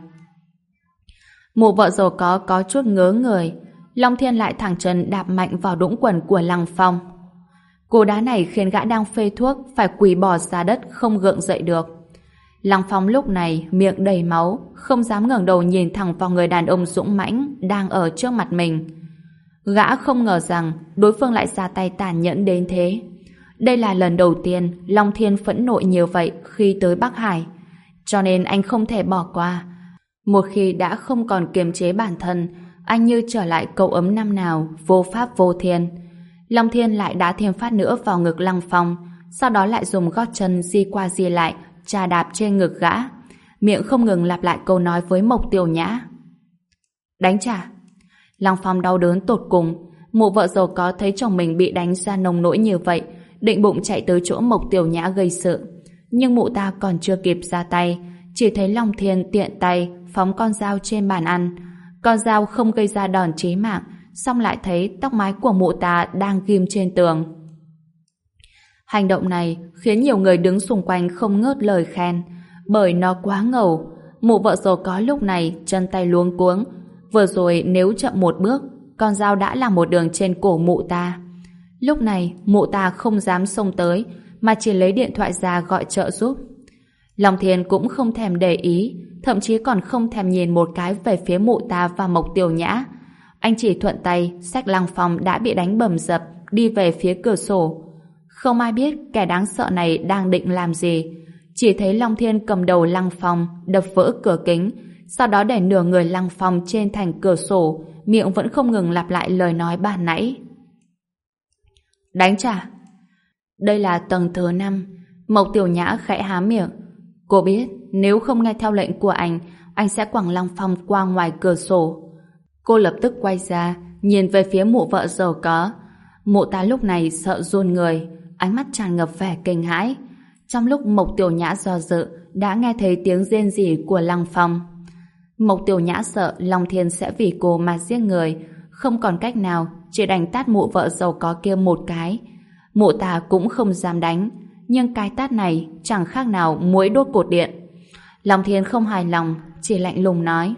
Mụ vợ giàu có có chút ngớ người, Long Thiên lại thẳng chân đạp mạnh vào đũng quần của Lăng Phong. Cú đá này khiến gã đang phê thuốc phải quỳ bò ra đất không gượng dậy được. Lăng Phong lúc này miệng đầy máu, không dám ngẩng đầu nhìn thẳng vào người đàn ông dũng mãnh đang ở trước mặt mình. Gã không ngờ rằng đối phương lại ra tay tàn nhẫn đến thế. Đây là lần đầu tiên Long Thiên phẫn nộ như vậy khi tới Bắc Hải, cho nên anh không thể bỏ qua. Một khi đã không còn kiềm chế bản thân, anh như trở lại cậu ấm năm nào vô pháp vô thiên. Long Thiên lại đá thêm phát nữa vào ngực Lăng Phong, sau đó lại dùng gót chân di qua di lại chà đạp trên ngực gã, miệng không ngừng lặp lại câu nói với Mộc Tiểu Nhã. Đánh trả. Lăng Phong đau đớn tột cùng. Mụ vợ giàu có thấy chồng mình bị đánh ra nông nỗi như vậy, định bụng chạy tới chỗ Mộc Tiểu Nhã gây sự, nhưng mụ ta còn chưa kịp ra tay, chỉ thấy Long Thiên tiện tay phóng con dao trên bàn ăn. Con dao không gây ra đòn chí mạng, xong lại thấy tóc mái của mụ ta đang ghim trên tường. Hành động này khiến nhiều người đứng xung quanh không ngớt lời khen, bởi nó quá ngầu. Mụ vợ giàu có lúc này chân tay luống cuống, vừa rồi nếu chậm một bước, con dao đã là một đường trên cổ mụ ta. Lúc này mụ ta không dám xông tới, mà chỉ lấy điện thoại ra gọi trợ giúp. Long Thiên cũng không thèm để ý, thậm chí còn không thèm nhìn một cái về phía mụ ta và Mộc Tiểu Nhã. Anh chỉ thuận tay xách Lăng Phong đã bị đánh bầm dập đi về phía cửa sổ. Không ai biết kẻ đáng sợ này đang định làm gì, chỉ thấy Long Thiên cầm đầu Lăng Phong đập vỡ cửa kính, sau đó để nửa người Lăng Phong trên thành cửa sổ, miệng vẫn không ngừng lặp lại lời nói ban nãy. Đánh trả. Đây là tầng thứ năm. Mộc Tiểu Nhã khẽ há miệng. Cô biết nếu không nghe theo lệnh của anh, anh sẽ quẳng Lăng Phong qua ngoài cửa sổ. Cô lập tức quay ra, nhìn về phía mụ vợ giàu có. Mụ ta lúc này sợ run người, ánh mắt tràn ngập vẻ kinh hãi. Trong lúc Mộc Tiểu Nhã do dự, đã nghe thấy tiếng rên rỉ của Lăng Phong. Mộc Tiểu Nhã sợ Long Thiên sẽ vì cô mà giết người, không còn cách nào, chỉ đành tát mụ vợ giàu có kia một cái. Mụ ta cũng không dám đánh, nhưng cái tát này chẳng khác nào muỗi đốt cột điện. Long Thiên không hài lòng, chỉ lạnh lùng nói: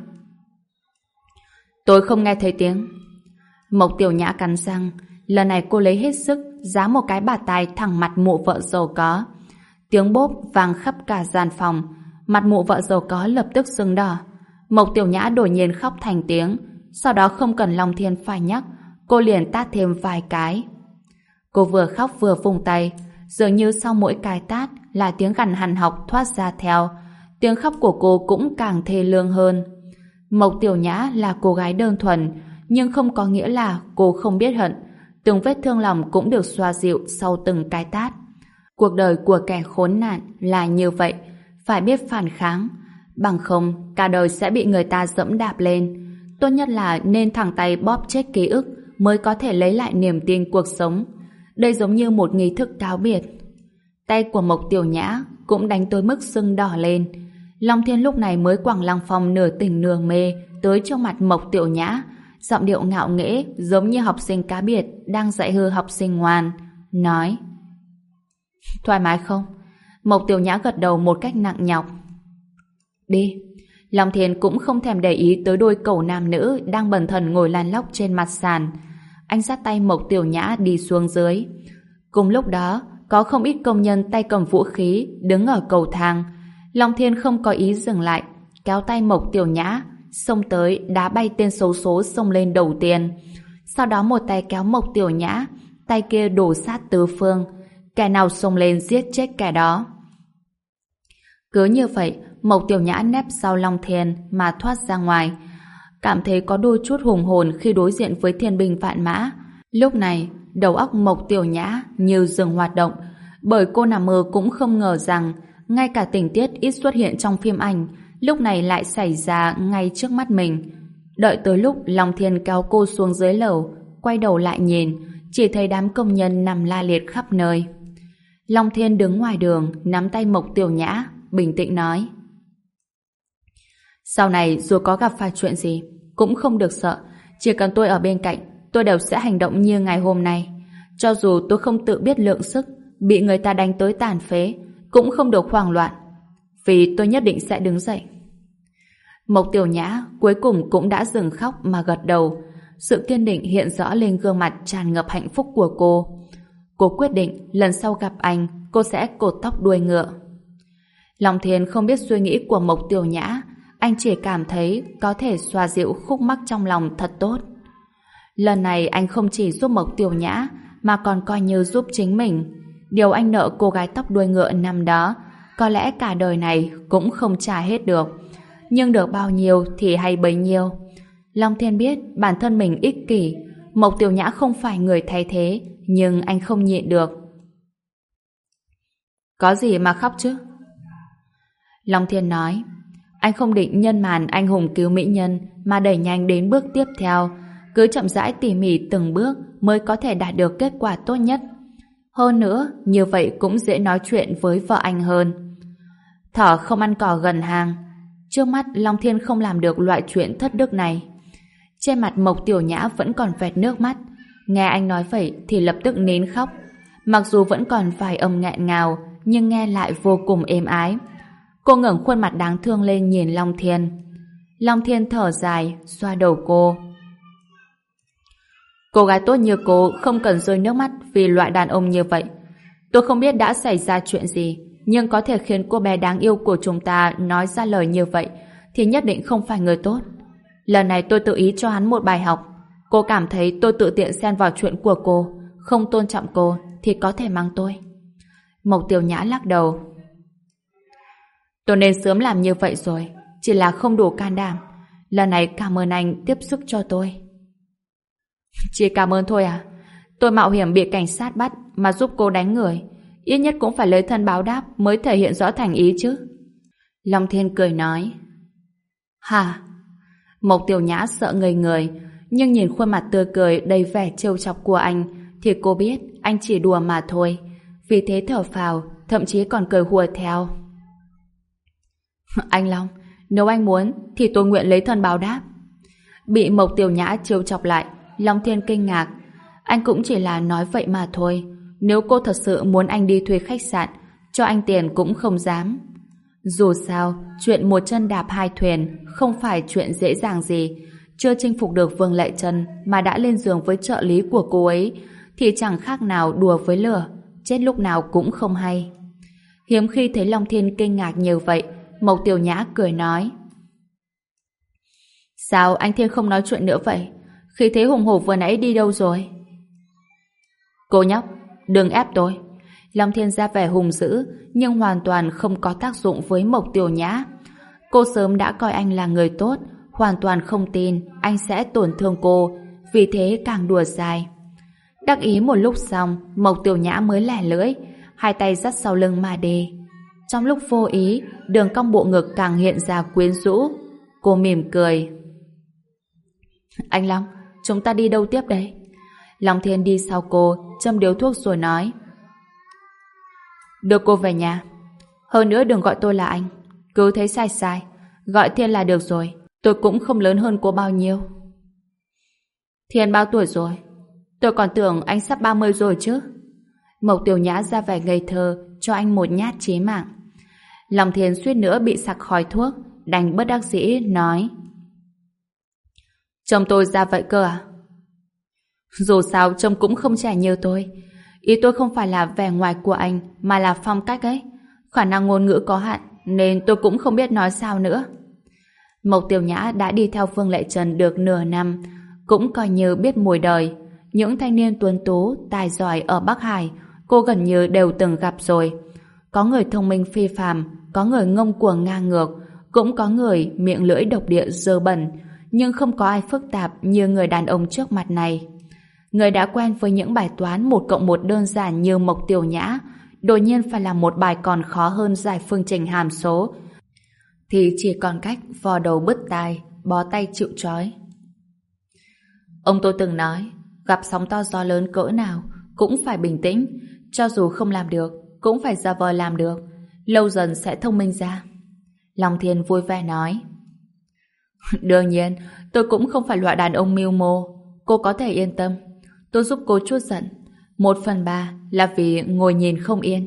Tôi không nghe thấy tiếng. Mộc Tiểu Nhã cắn răng, lần này cô lấy hết sức giáng một cái bạt tai thẳng mặt mụ vợ giàu có. Tiếng bốp vang khắp cả gian phòng, mặt mụ vợ giàu có lập tức sưng đỏ. Mộc Tiểu Nhã đột nhiên khóc thành tiếng, sau đó không cần Long Thiên phải nhắc, cô liền tát thêm vài cái. Cô vừa khóc vừa vùng tay, dường như sau mỗi cái tát là tiếng gằn hằn học thoát ra theo. Tiếng khóc của cô cũng càng thê lương hơn. Mộc Tiểu Nhã là cô gái đơn thuần, nhưng không có nghĩa là cô không biết hận. Từng vết thương lòng cũng được xoa dịu sau từng cái tát. Cuộc đời của kẻ khốn nạn là như vậy, phải biết phản kháng, bằng không cả đời sẽ bị người ta dẫm đạp lên. Tốt nhất là nên thẳng tay bóp chết ký ức mới có thể lấy lại niềm tin cuộc sống. Đây giống như một nghi thức cáo biệt. Tay của Mộc Tiểu Nhã cũng đánh tới mức sưng đỏ lên. Long Thiên lúc này mới quẳng Lăng Phong nửa tỉnh nửa mê tới trong mặt Mộc Tiểu Nhã, giọng điệu ngạo nghễ giống như học sinh cá biệt đang dạy hư học sinh ngoan, nói: Thoải mái không? Mộc Tiểu Nhã gật đầu một cách nặng nhọc. Đi. Long Thiên cũng không thèm để ý tới đôi cẩu nam nữ đang bần thần ngồi lăn lóc trên mặt sàn. Anh dắt tay Mộc Tiểu Nhã đi xuống dưới. Cùng lúc đó, có không ít công nhân tay cầm vũ khí đứng ở cầu thang. Long Thiên không có ý dừng lại, kéo tay Mộc Tiểu Nhã, xông tới đá bay tên xấu số xông lên đầu tiên. Sau đó một tay kéo Mộc Tiểu Nhã, tay kia đổ sát tứ phương. Kẻ nào xông lên giết chết kẻ đó. Cứ như vậy, Mộc Tiểu Nhã nép sau Long Thiên mà thoát ra ngoài, cảm thấy có đôi chút hùng hồn khi đối diện với thiên binh vạn mã. Lúc này, đầu óc Mộc Tiểu Nhã như dừng hoạt động, bởi cô nằm mơ cũng không ngờ rằng ngay cả tình tiết ít xuất hiện trong phim ảnh lúc này lại xảy ra ngay trước mắt mình. Đợi tới lúc Long Thiên kéo cô xuống dưới lầu, quay đầu lại nhìn, chỉ thấy đám công nhân nằm la liệt khắp nơi. Long Thiên đứng ngoài đường, nắm tay Mộc Tiểu Nhã, bình tĩnh nói: Sau này dù có gặp phải chuyện gì cũng không được sợ, chỉ cần tôi ở bên cạnh, tôi đều sẽ hành động như ngày hôm nay. Cho dù tôi không tự biết lượng sức, bị người ta đánh tới tàn phế, cũng không được hoảng loạn, vì tôi nhất định sẽ đứng dậy. Mộc Tiểu Nhã cuối cùng cũng đã dừng khóc mà gật đầu. Sự kiên định hiện rõ lên gương mặt tràn ngập hạnh phúc của cô. Cô quyết định lần sau gặp anh, cô sẽ cột tóc đuôi ngựa. Long Thiên không biết suy nghĩ của Mộc Tiểu Nhã, anh chỉ cảm thấy có thể xoa dịu khúc mắc trong lòng thật tốt. Lần này anh không chỉ giúp Mộc Tiểu Nhã mà còn coi như giúp chính mình. Điều anh nợ cô gái tóc đuôi ngựa năm đó có lẽ cả đời này cũng không trả hết được. Nhưng được bao nhiêu thì hay bấy nhiêu. Long Thiên biết bản thân mình ích kỷ, Mộc Tiểu Nhã không phải người thay thế, nhưng anh không nhịn được. Có gì mà khóc chứ? Long Thiên nói, anh không định nhân màn anh hùng cứu mỹ nhân mà đẩy nhanh đến bước tiếp theo, cứ chậm rãi tỉ mỉ từng bước mới có thể đạt được kết quả tốt nhất. Hơn nữa, như vậy cũng dễ nói chuyện với vợ anh hơn. Thỏ không ăn cỏ gần hàng. Trước mắt Long Thiên không làm được loại chuyện thất đức này. Trên mặt Mộc Tiểu Nhã vẫn còn vệt nước mắt. Nghe anh nói vậy thì lập tức nín khóc. Mặc dù vẫn còn vài âm nghẹn ngào, nhưng nghe lại vô cùng êm ái. Cô ngẩng khuôn mặt đáng thương lên nhìn Long Thiên. Long Thiên thở dài, xoa đầu cô. Cô gái tốt như cô không cần rơi nước mắt vì loại đàn ông như vậy. Tôi không biết đã xảy ra chuyện gì, nhưng có thể khiến cô bé đáng yêu của chúng ta nói ra lời như vậy thì nhất định không phải người tốt. Lần này tôi tự ý cho hắn một bài học. Cô cảm thấy tôi tự tiện xen vào chuyện của cô, không tôn trọng cô thì có thể mắng tôi. Mộc Tiểu Nhã lắc đầu. Tôi nên sớm làm như vậy rồi, chỉ là không đủ can đảm. Lần này cảm ơn anh tiếp sức cho tôi. Chỉ cảm ơn thôi à? Tôi mạo hiểm bị cảnh sát bắt mà giúp cô đánh người, ít nhất cũng phải lấy thân báo đáp mới thể hiện rõ thành ý chứ. Long Thiên cười nói. Hả? Mộc Tiểu Nhã sợ ngây người, nhưng nhìn khuôn mặt tươi cười đầy vẻ trêu chọc của anh thì cô biết anh chỉ đùa mà thôi. Vì thế thở phào, thậm chí còn cười hùa theo. Anh Long, nếu anh muốn thì tôi nguyện lấy thân báo đáp. Bị Mộc Tiểu Nhã trêu chọc lại, Long Thiên kinh ngạc. Anh cũng chỉ là nói vậy mà thôi. Nếu cô thật sự muốn anh đi thuê khách sạn, cho anh tiền cũng không dám. Dù sao, chuyện một chân đạp hai thuyền không phải chuyện dễ dàng gì. Chưa chinh phục được Vương Lệ Trân mà đã lên giường với trợ lý của cô ấy thì chẳng khác nào đùa với lửa, chết lúc nào cũng không hay. Hiếm khi thấy Long Thiên kinh ngạc như vậy, Mộc Tiểu Nhã cười nói. Sao anh Thiên không nói chuyện nữa vậy? Khí thế hùng hổ vừa nãy đi đâu rồi? Cô nhóc, đừng ép tôi. Long Thiên ra vẻ hùng dữ nhưng hoàn toàn không có tác dụng với Mộc Tiểu Nhã. Cô sớm đã coi anh là người tốt, hoàn toàn không tin anh sẽ tổn thương cô, vì thế càng đùa dài. Đắc ý một lúc xong, Mộc Tiểu Nhã mới lẻ lưỡi, hai tay dắt sau lưng mà đi. Trong lúc vô ý, đường cong bộ ngực càng hiện ra quyến rũ. Cô mỉm cười. Anh Long, chúng ta đi đâu tiếp đây? Long Thiên đi sau cô, châm điếu thuốc rồi nói. Đưa cô về nhà. Hơn nữa đừng gọi tôi là anh, cứ thấy sai sai, gọi Thiên là được rồi. Tôi cũng không lớn hơn cô bao nhiêu. Thiên bao tuổi rồi? Tôi còn tưởng anh sắp ba mươi rồi chứ. Mộc Tiểu Nhã ra vẻ ngây thơ, cho anh một nhát chí mạng. Long Thiên suýt nữa bị sặc khói thuốc, đành bất đắc dĩ nói. Trông tôi ra vậy cơ à? Dù sao trông cũng không trẻ như tôi. Ý tôi không phải là vẻ ngoài của anh, mà là phong cách ấy. Khả năng ngôn ngữ có hạn, nên tôi cũng không biết nói sao nữa. Mộc Tiểu Nhã đã đi theo Phương Lệ Trần được nửa năm, cũng coi như biết mùi đời. Những thanh niên tuấn tú, tài giỏi ở Bắc Hải, cô gần như đều từng gặp rồi. Có người thông minh phi phàm, có người ngông cuồng ngang ngược, cũng có người miệng lưỡi độc địa dơ bẩn, nhưng không có ai phức tạp như người đàn ông trước mặt này. Người đã quen với những bài toán một cộng một đơn giản như Mộc Tiểu Nhã, đột nhiên phải làm một bài còn khó hơn giải phương trình hàm số, thì chỉ còn cách vò đầu bứt tai, bó tay chịu trói. Ông tôi từng nói, gặp sóng to gió lớn cỡ nào cũng phải bình tĩnh, cho dù không làm được cũng phải giả vờ làm được, lâu dần sẽ thông minh ra. Long Thiên vui vẻ nói. Đương nhiên, tôi cũng không phải loại đàn ông mưu mô, cô có thể yên tâm. Tôi giúp cô chút giận, một phần ba là vì ngồi nhìn không yên,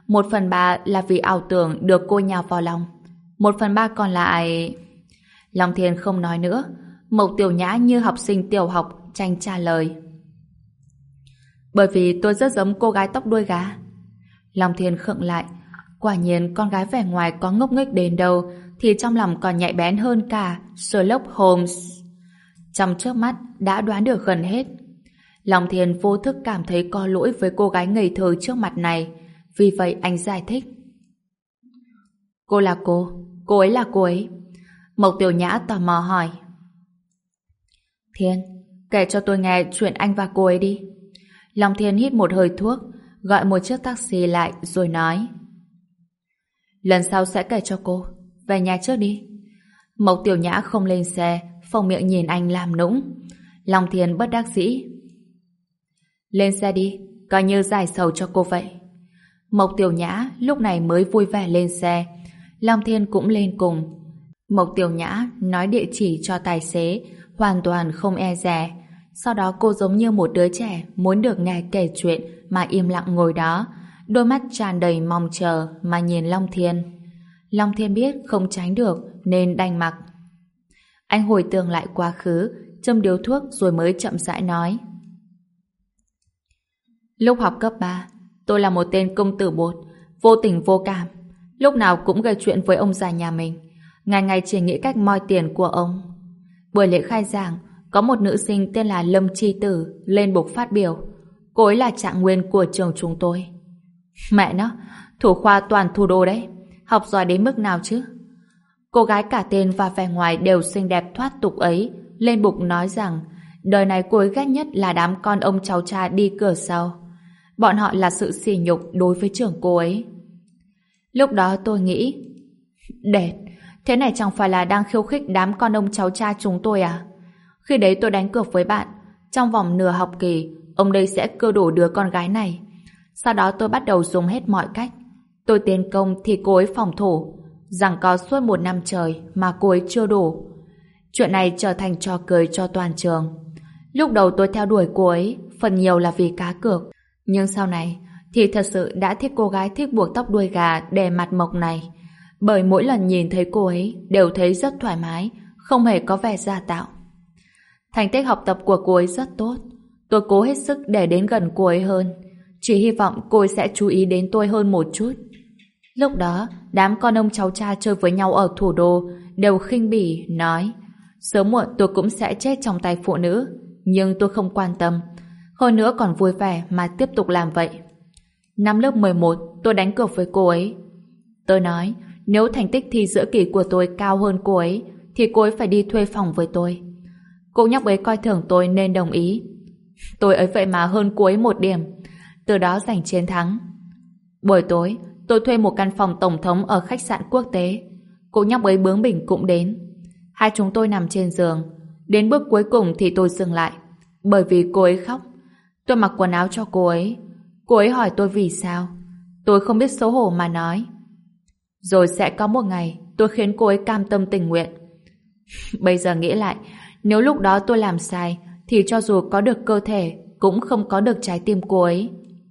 Một phần ba là vì ảo tưởng được cô nhào vào lòng. Một phần ba còn lại... Long Thiên không nói nữa. Mộc Tiểu Nhã như học sinh tiểu học tranh trả lời. Bởi vì tôi rất giống cô gái tóc đuôi gà. Long Thiên khựng lại. Quả nhiên con gái vẻ ngoài có ngốc nghếch đến đâu thì trong lòng còn nhạy bén hơn cả Sherlock Holmes. Trong chớp mắt đã đoán được gần hết. Long Thiên vô thức cảm thấy có lỗi với cô gái ngây thơ trước mặt này. Vì vậy anh giải thích. Cô là cô, cô ấy là cô ấy. Mộc Tiểu Nhã tò mò hỏi. Thiên, kể cho tôi nghe chuyện anh và cô ấy đi. Long Thiên hít một hơi thuốc, gọi một chiếc taxi lại rồi nói. Lần sau sẽ kể cho cô. Về nhà trước đi. Mộc Tiểu Nhã không lên xe, phồng miệng nhìn anh làm nũng. Long Thiên bất đắc dĩ. Lên xe đi, coi như giải sầu cho cô vậy. Mộc Tiểu Nhã lúc này mới vui vẻ lên xe. Long Thiên cũng lên cùng. Mộc Tiểu Nhã nói địa chỉ cho tài xế, hoàn toàn không e dè. Sau đó cô giống như một đứa trẻ muốn được nghe kể chuyện mà im lặng ngồi đó, đôi mắt tràn đầy mong chờ mà nhìn Long Thiên. Long Thiên biết không tránh được nên đành mặc. Anh hồi tưởng lại quá khứ, châm điếu thuốc rồi mới chậm rãi nói. Lúc học cấp ba, tôi là một tên công tử bột, vô tình vô cảm, lúc nào cũng gây chuyện với ông già nhà mình, ngày ngày chỉ nghĩ cách moi tiền của ông. Buổi lễ khai giảng, có một nữ sinh tên là Lâm Chi Tử lên bục phát biểu. Cô ấy là trạng nguyên của trường chúng tôi. Mẹ nó, thủ khoa toàn thủ đô đấy, học giỏi đến mức nào chứ? Cô gái cả tên và vẻ ngoài đều xinh đẹp thoát tục ấy lên bục nói rằng đời này cô ấy ghét nhất là đám con ông cháu cha đi cửa sau. Bọn họ là sự sỉ nhục đối với trưởng cô ấy. Lúc đó tôi nghĩ, đệt, thế này chẳng phải là đang khiêu khích đám con ông cháu cha chúng tôi à? Khi đấy tôi đánh cược với bạn, trong vòng nửa học kỳ, ông đây sẽ cưa đổ đứa con gái này. Sau đó tôi bắt đầu dùng hết mọi cách. Tôi tiến công thì cô ấy phòng thủ, giằng co suốt một năm trời mà cô ấy chưa đổ. Chuyện này trở thành trò cười cho toàn trường. Lúc đầu tôi theo đuổi cô ấy, phần nhiều là vì cá cược. Nhưng sau này thì thật sự đã thích cô gái thích buộc tóc đuôi gà để mặt mộc này. Bởi mỗi lần nhìn thấy cô ấy đều thấy rất thoải mái, không hề có vẻ giả tạo. Thành tích học tập của cô ấy rất tốt. Tôi cố hết sức để đến gần cô ấy hơn. Chỉ hy vọng cô ấy sẽ chú ý đến tôi hơn một chút. Lúc đó, đám con ông cháu cha chơi với nhau ở thủ đô đều khinh bỉ, nói sớm muộn tôi cũng sẽ chết trong tay phụ nữ. Nhưng tôi không quan tâm. Hơn nữa còn vui vẻ mà tiếp tục làm vậy. Năm lớp mười một, tôi đánh cược với cô ấy. Tôi nói, nếu thành tích thi giữa kỳ của tôi cao hơn cô ấy, thì cô ấy phải đi thuê phòng với tôi. Cô nhóc ấy coi thường tôi nên đồng ý. Tôi ấy vậy mà hơn cô ấy một điểm. Từ đó giành chiến thắng. Buổi tối, tôi thuê một căn phòng tổng thống ở khách sạn quốc tế. Cô nhóc ấy bướng bỉnh cũng đến. Hai chúng tôi nằm trên giường. Đến bước cuối cùng thì tôi dừng lại. Bởi vì cô ấy khóc. Tôi mặc quần áo cho cô ấy. Cô ấy hỏi tôi vì sao. Tôi không biết xấu hổ mà nói. Rồi sẽ có một ngày tôi khiến cô ấy cam tâm tình nguyện. Bây giờ nghĩ lại, nếu lúc đó tôi làm sai thì cho dù có được cơ thể cũng không có được trái tim cô ấy.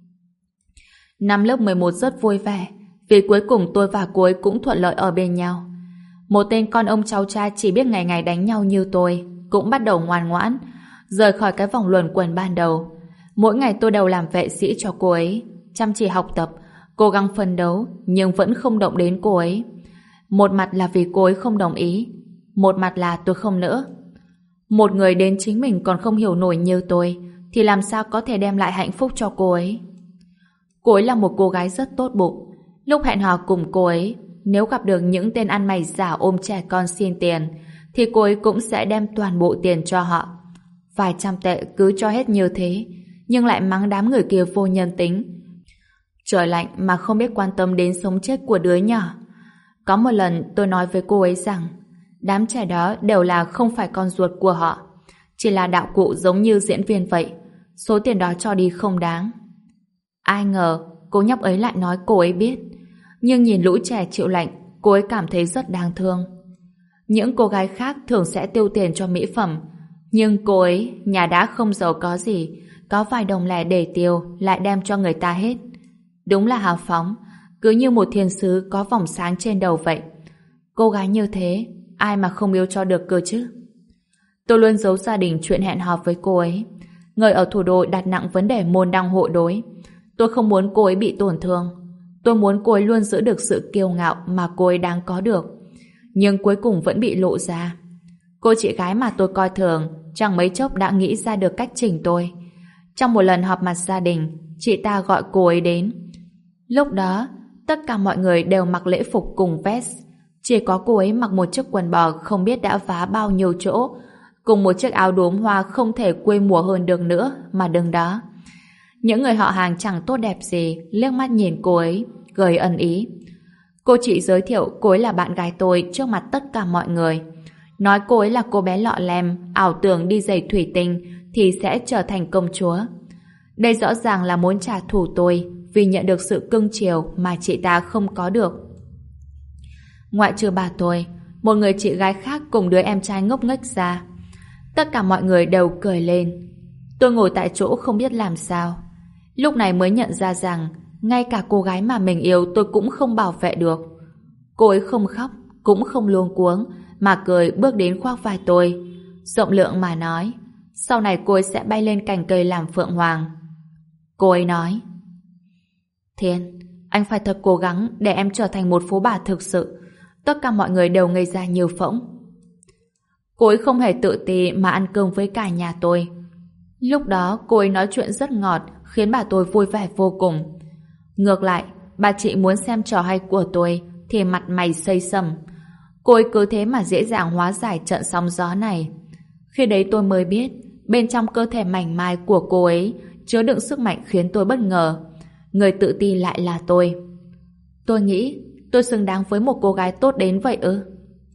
Năm lớp mười một rất vui vẻ vì cuối cùng tôi và cô ấy cũng thuận lợi ở bên nhau. Một tên con ông cháu cha chỉ biết ngày ngày đánh nhau như tôi cũng bắt đầu ngoan ngoãn, rời khỏi cái vòng luẩn quẩn ban đầu. Mỗi ngày tôi đều làm vệ sĩ cho cô ấy, chăm chỉ học tập, cố gắng phấn đấu, nhưng vẫn không động đến cô ấy. Một mặt là vì cô ấy không đồng ý, một mặt là tôi không nỡ. Một người đến chính mình còn không hiểu nổi như tôi thì làm sao có thể đem lại hạnh phúc cho cô ấy. Cô ấy là một cô gái rất tốt bụng. Lúc hẹn hò cùng cô ấy, nếu gặp được những tên ăn mày giả ôm trẻ con xin tiền thì cô ấy cũng sẽ đem toàn bộ tiền cho họ. Vài trăm tệ cứ cho hết như thế, nhưng lại mắng đám người kia vô nhân tính. Trời lạnh mà không biết quan tâm đến sống chết của đứa nhỏ. Có một lần tôi nói với cô ấy rằng đám trẻ đó đều là không phải con ruột của họ, chỉ là đạo cụ giống như diễn viên vậy. Số tiền đó cho đi không đáng. Ai ngờ cô nhóc ấy lại nói cô ấy biết. Nhưng nhìn lũ trẻ chịu lạnh, cô ấy cảm thấy rất đáng thương. Những cô gái khác thường sẽ tiêu tiền cho mỹ phẩm, nhưng cô ấy nhà đã không giàu có gì, có vài đồng lẻ để tiêu lại đem cho người ta hết. Đúng là hào phóng, cứ như một thiên sứ có vòng sáng trên đầu vậy. Cô gái như thế, ai mà không yêu cho được cơ chứ? Tôi luôn giấu gia đình chuyện hẹn hò với cô ấy. Người ở thủ đô đặt nặng vấn đề môn đăng hộ đối. Tôi không muốn cô ấy bị tổn thương. Tôi muốn cô ấy luôn giữ được sự kiêu ngạo mà cô ấy đang có được. Nhưng cuối cùng vẫn bị lộ ra. Cô chị gái mà tôi coi thường chẳng mấy chốc đã nghĩ ra được cách chỉnh tôi. Trong một lần họp mặt gia đình, chị ta gọi cô ấy đến. Lúc đó, tất cả mọi người đều mặc lễ phục cùng vest. Chỉ có cô ấy mặc một chiếc quần bò không biết đã vá bao nhiêu chỗ, cùng một chiếc áo đốm hoa không thể quê mùa hơn được nữa mà đứng đó. Những người họ hàng chẳng tốt đẹp gì liếc mắt nhìn cô ấy, gợi ẩn ý. Cô chị giới thiệu cô ấy là bạn gái tôi trước mặt tất cả mọi người. Nói cô ấy là cô bé lọ lem, ảo tưởng đi giày thủy tinh thì sẽ trở thành công chúa. Đây rõ ràng là muốn trả thù tôi vì nhận được sự cưng chiều mà chị ta không có được. Ngoại trừ bà tôi, một người chị gái khác cùng đứa em trai ngốc nghếch ra. Tất cả mọi người đều cười lên. Tôi ngồi tại chỗ không biết làm sao. Lúc này mới nhận ra rằng ngay cả cô gái mà mình yêu tôi cũng không bảo vệ được. Cô ấy không khóc, cũng không luống cuống, mà cười bước đến khoác vai tôi, rộng lượng mà nói, sau này cô ấy sẽ bay lên cành cây làm phượng hoàng. Cô ấy nói, Thiên, anh phải thật cố gắng để em trở thành một phú bà thực sự. Tất cả mọi người đều ngây ra như phỗng. Cô ấy không hề tự ti mà ăn cơm với cả nhà tôi. Lúc đó cô ấy nói chuyện rất ngọt, khiến bà tôi vui vẻ vô cùng. Ngược lại, bà chị muốn xem trò hay của tôi thì mặt mày xây sầm. Cô ấy cứ thế mà dễ dàng hóa giải trận sóng gió này. Khi đấy tôi mới biết bên trong cơ thể mảnh mai của cô ấy chứa đựng sức mạnh khiến tôi bất ngờ. Người tự ti lại là tôi. Tôi nghĩ tôi xứng đáng với một cô gái tốt đến vậy ư?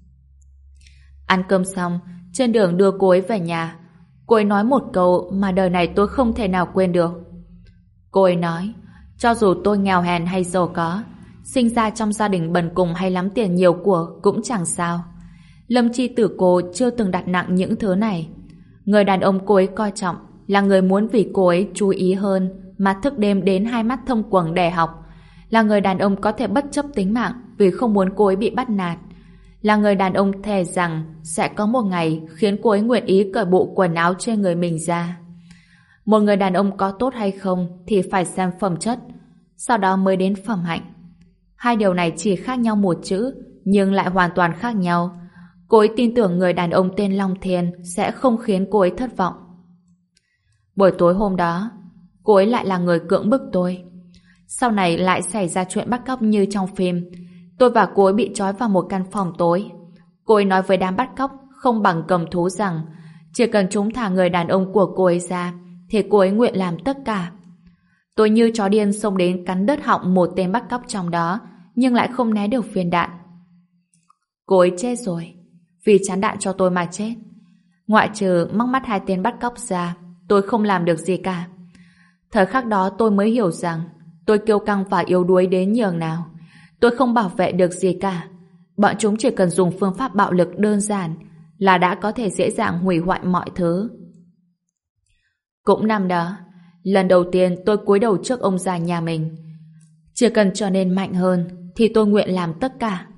Ăn cơm xong, trên đường đưa cô ấy về nhà, cô ấy nói một câu mà đời này tôi không thể nào quên được. Cô ấy nói, cho dù tôi nghèo hèn hay giàu có, sinh ra trong gia đình bần cùng hay lắm tiền nhiều của cũng chẳng sao. Lâm Chi Tử cô chưa từng đặt nặng những thứ này. Người đàn ông cô ấy coi trọng là người muốn vì cô ấy chú ý hơn mà thức đêm đến hai mắt thông quầng để học. Là người đàn ông có thể bất chấp tính mạng vì không muốn cô ấy bị bắt nạt. Là người đàn ông thề rằng sẽ có một ngày khiến cô ấy nguyện ý cởi bộ quần áo trên người mình ra. Một người đàn ông có tốt hay không thì phải xem phẩm chất, sau đó mới đến phẩm hạnh. Hai điều này chỉ khác nhau một chữ, nhưng lại hoàn toàn khác nhau. Cô ấy tin tưởng người đàn ông tên Long Thiên sẽ không khiến cô ấy thất vọng. Buổi tối hôm đó, cô ấy lại là người cưỡng bức tôi. Sau này lại xảy ra chuyện bắt cóc như trong phim. Tôi và cô ấy bị trói vào một căn phòng tối. Cô ấy nói với đám bắt cóc không bằng cầm thú rằng chỉ cần chúng thả người đàn ông của cô ấy ra thì cô ấy nguyện làm tất cả. Tôi như chó điên xông đến cắn đứt họng một tên bắt cóc trong đó, nhưng lại không né được viên đạn. Cô ấy chết rồi, vì chán đạn cho tôi mà chết. Ngoại trừ mắc mắt hai tên bắt cóc ra, tôi không làm được gì cả. Thời khắc đó tôi mới hiểu rằng tôi kiêu căng và yếu đuối đến nhường nào. Tôi không bảo vệ được gì cả. Bọn chúng chỉ cần dùng phương pháp bạo lực đơn giản là đã có thể dễ dàng hủy hoại mọi thứ. Cũng năm đó, lần đầu tiên tôi cúi đầu trước ông già nhà mình. Chỉ cần trở nên mạnh hơn thì tôi nguyện làm tất cả.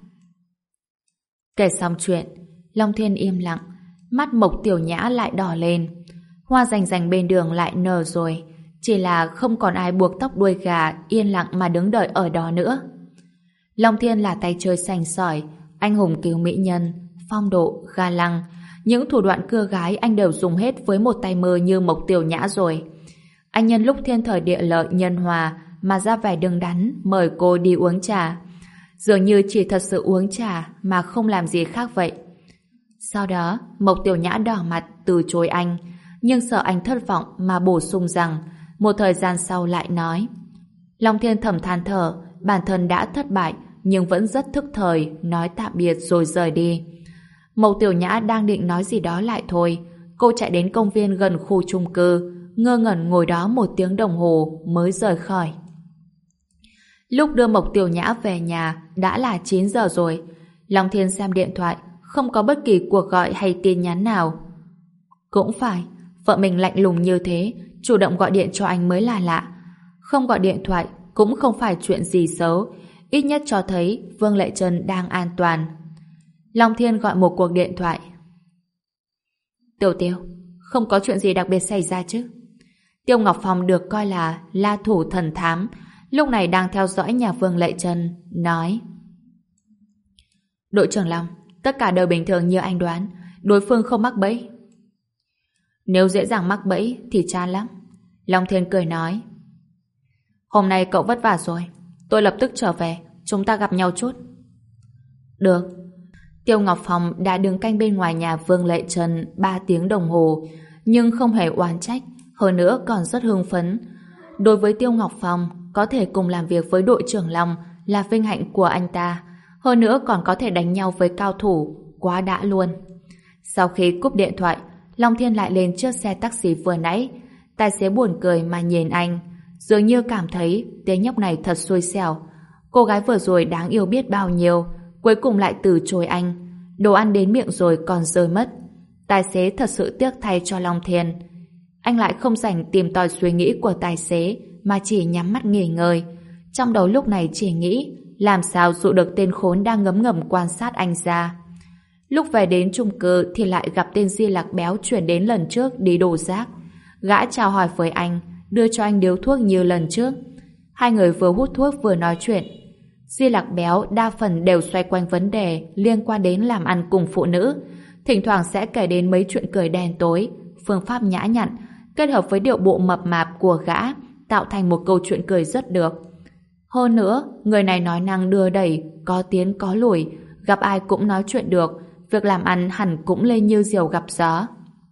Kể xong chuyện, Long Thiên im lặng, mắt Mộc Tiểu Nhã lại đỏ lên. Hoa rành rành bên đường lại nở rồi, chỉ là không còn ai buộc tóc đuôi gà yên lặng mà đứng đợi ở đó nữa. Long Thiên là tay chơi sành sỏi, anh hùng cứu mỹ nhân, phong độ, ga lăng. Những thủ đoạn cưa gái anh đều dùng hết với một tay mơ như Mộc Tiểu Nhã rồi. Anh nhân lúc thiên thời địa lợi nhân hòa mà ra vẻ đứng đắn mời cô đi uống trà. Dường như chỉ thật sự uống trà mà không làm gì khác vậy. Sau đó, Mộc Tiểu Nhã đỏ mặt từ chối anh, nhưng sợ anh thất vọng mà bổ sung rằng một thời gian sau lại nói. Long Thiên thầm than thở, bản thân đã thất bại nhưng vẫn rất thức thời, nói tạm biệt rồi rời đi. Mộc Tiểu Nhã đang định nói gì đó lại thôi, cô chạy đến công viên gần khu chung cư, ngơ ngẩn ngồi đó một tiếng đồng hồ mới rời khỏi. Lúc đưa Mộc Tiểu Nhã về nhà đã là chín giờ rồi. Long Thiên xem điện thoại, không có bất kỳ cuộc gọi hay tin nhắn nào. Cũng phải, vợ mình lạnh lùng như thế, chủ động gọi điện cho anh mới là lạ. Không gọi điện thoại cũng không phải chuyện gì xấu, ít nhất cho thấy Vương Lệ Trân đang an toàn. Long Thiên gọi một cuộc điện thoại. Tiểu Tiêu, không có chuyện gì đặc biệt xảy ra chứ? Tiêu Ngọc Phong được coi là la thủ thần thám, lúc này đang theo dõi nhà Vương Lệ Trân, nói: Đội trưởng Long, tất cả đều bình thường như anh đoán, đối phương không mắc bẫy. Nếu dễ dàng mắc bẫy thì chán lắm. Long Thiên cười nói: Hôm nay cậu vất vả rồi, tôi lập tức trở về, chúng ta gặp nhau chút. Được. Tiêu Ngọc Phong đã đứng canh bên ngoài nhà Vương Lệ Trân ba tiếng đồng hồ, nhưng không hề oán trách, hơn nữa còn rất hưng phấn. Đối với Tiêu Ngọc Phong, có thể cùng làm việc với đội trưởng Long là vinh hạnh của anh ta, hơn nữa còn có thể đánh nhau với cao thủ, quá đã luôn. Sau khi cúp điện thoại, Long Thiên lại lên chiếc xe taxi vừa nãy. Tài xế buồn cười mà nhìn anh, dường như cảm thấy tên nhóc này thật xui xẻo. Cô gái vừa rồi đáng yêu biết bao nhiêu, cuối cùng lại từ chối anh. Đồ ăn đến miệng rồi còn rơi mất. Tài xế thật sự tiếc thay cho Long Thiên. Anh lại không dành tìm tòi suy nghĩ của tài xế, mà chỉ nhắm mắt nghỉ ngơi. Trong đầu lúc này chỉ nghĩ làm sao dụ được tên khốn đang ngấm ngầm quan sát anh ra. Lúc về đến chung cư thì lại gặp tên Di Lạc Béo chuyển đến lần trước đi đổ rác. Gã chào hỏi với anh, đưa cho anh điếu thuốc như lần trước. Hai người vừa hút thuốc vừa nói chuyện. Di Lạc Béo đa phần đều xoay quanh vấn đề liên quan đến làm ăn cùng phụ nữ, thỉnh thoảng sẽ kể đến mấy chuyện cười đen tối, phương pháp nhã nhặn, kết hợp với điệu bộ mập mạp của gã, tạo thành một câu chuyện cười rất được. Hơn nữa, người này nói năng đưa đẩy, có tiến có lùi, gặp ai cũng nói chuyện được, việc làm ăn hẳn cũng lên như diều gặp gió.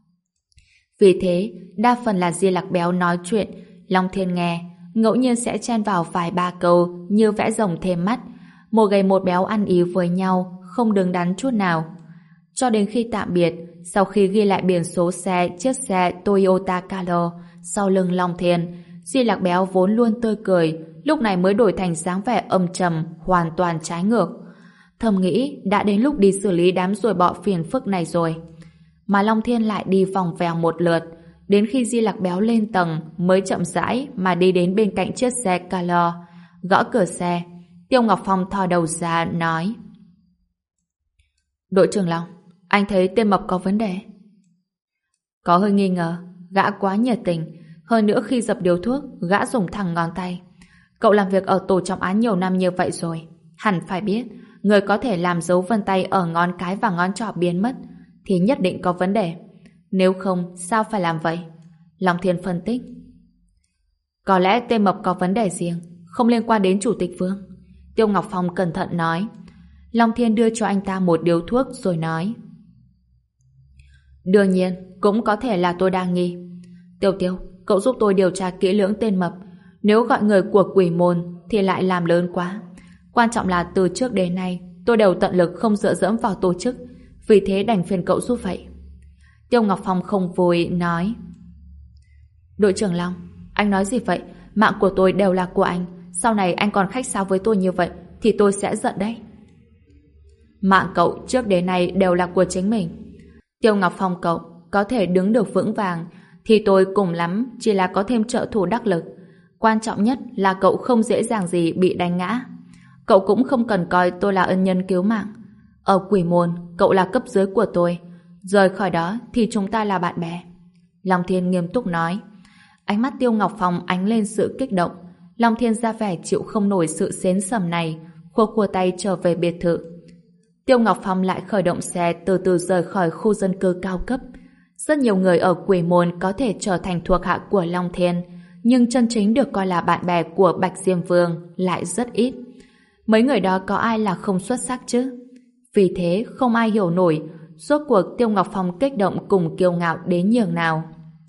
Vì thế, đa phần là Di Lạc Béo nói chuyện, Long Thiên nghe, ngẫu nhiên sẽ chen vào vài ba câu như vẽ rồng thêm mắt, một gầy một béo ăn ý với nhau, không đứng đắn chút nào. Cho đến khi tạm biệt, sau khi ghi lại biển số xe chiếc xe Toyota Camry sau lưng Long Thiên, Di Lạc Béo vốn luôn tươi cười, lúc này mới đổi thành dáng vẻ âm trầm, hoàn toàn trái ngược. Thầm nghĩ đã đến lúc đi xử lý đám ruồi bọ phiền phức này rồi. Mà Long Thiên lại đi vòng vèo một lượt, đến khi Di Lạc Béo lên tầng mới chậm rãi mà đi đến bên cạnh chiếc xe Camry, gõ cửa xe. Tiêu Ngọc Phong thò đầu ra nói: Đội trưởng Long, anh thấy tên mập có vấn đề. Có hơi nghi ngờ, gã quá nhiệt tình, hơn nữa khi dập điếu thuốc gã dùng thẳng ngón tay. Cậu làm việc ở tổ trọng án nhiều năm như vậy rồi, hẳn phải biết người có thể làm dấu vân tay ở ngón cái và ngón trỏ biến mất thì nhất định có vấn đề. Nếu không, sao phải làm vậy? Long Thiên phân tích. Có lẽ tên mập có vấn đề riêng, không liên quan đến Chủ tịch Vương. Tiêu Ngọc Phong cẩn thận nói. Long Thiên đưa cho anh ta một điếu thuốc rồi nói: Đương nhiên, cũng có thể là tôi đang nghi. Tiêu Tiêu, cậu giúp tôi điều tra kỹ lưỡng tên mập. Nếu gọi người của quỷ môn thì lại làm lớn quá. Quan trọng là từ trước đến nay tôi đều tận lực không dựa dẫm vào tổ chức, vì thế đành phiền cậu giúp vậy. Tiêu Ngọc Phong không vui nói: Đội trưởng Long, anh nói gì vậy? Mạng của tôi đều là của anh, sau này anh còn khách sáo với tôi như vậy thì tôi sẽ giận đấy. Mạng cậu trước đến nay đều là của chính mình. Tiêu Ngọc Phong cậu có thể đứng được vững vàng thì tôi cùng lắm chỉ là có thêm trợ thủ đắc lực. Quan trọng nhất là cậu không dễ dàng gì bị đánh ngã. Cậu cũng không cần coi tôi là ân nhân cứu mạng. Ở quỷ môn, cậu là cấp dưới của tôi. Rời khỏi đó thì chúng ta là bạn bè. Long Thiên nghiêm túc nói. Ánh mắt Tiêu Ngọc Phong ánh lên sự kích động. Long Thiên ra vẻ chịu không nổi sự xến sầm này, khua khua tay trở về biệt thự. Tiêu Ngọc Phong lại khởi động xe từ từ rời khỏi khu dân cư cao cấp. Rất nhiều người ở quỷ môn có thể trở thành thuộc hạ của Long Thiên, nhưng chân chính được coi là bạn bè của Bạch Diêm Vương lại rất ít. Mấy người đó có ai là không xuất sắc chứ? Vì thế không ai hiểu nổi rốt cuộc Tiêu Ngọc Phong kích động cùng kiêu ngạo đến nhường nào.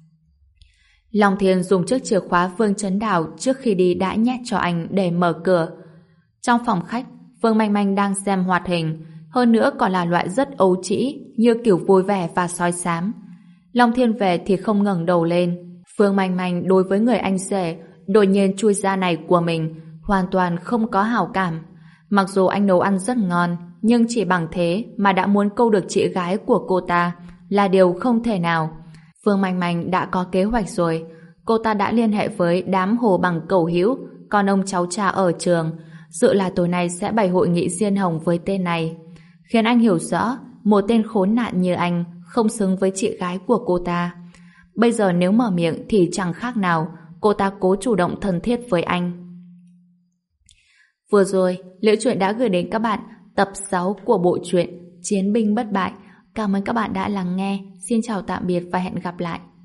Long Thiên dùng chiếc chìa khóa Vương Chấn Đào trước khi đi đã nhét cho anh để mở cửa. Trong phòng khách, Vương Manh Manh đang xem hoạt hình, hơn nữa còn là loại rất ấu trĩ như kiểu vui vẻ và sói xám. Long Thiên về thì không ngẩng đầu lên. Vương Manh Manh đối với người anh rể đột nhiên chui ra này của mình hoàn toàn không có hảo cảm. Mặc dù anh nấu ăn rất ngon, nhưng chỉ bằng thế mà đã muốn câu được chị gái của cô ta là điều không thể nào. Vương Manh Manh đã có kế hoạch rồi. Cô ta đã liên hệ với đám hồ bằng cẩu hữu, con ông cháu cha ở trường, dự là tối nay sẽ bày hội nghị diên hồng với tên này, khiến anh hiểu rõ một tên khốn nạn như anh không xứng với chị gái của cô ta. Bây giờ nếu mở miệng thì chẳng khác nào cô ta cố chủ động thân thiết với anh. Vừa rồi, Liễu Chuyện đã gửi đến các bạn tập sáu của bộ truyện Chiến binh bất bại. Cảm ơn các bạn đã lắng nghe. Xin chào tạm biệt và hẹn gặp lại.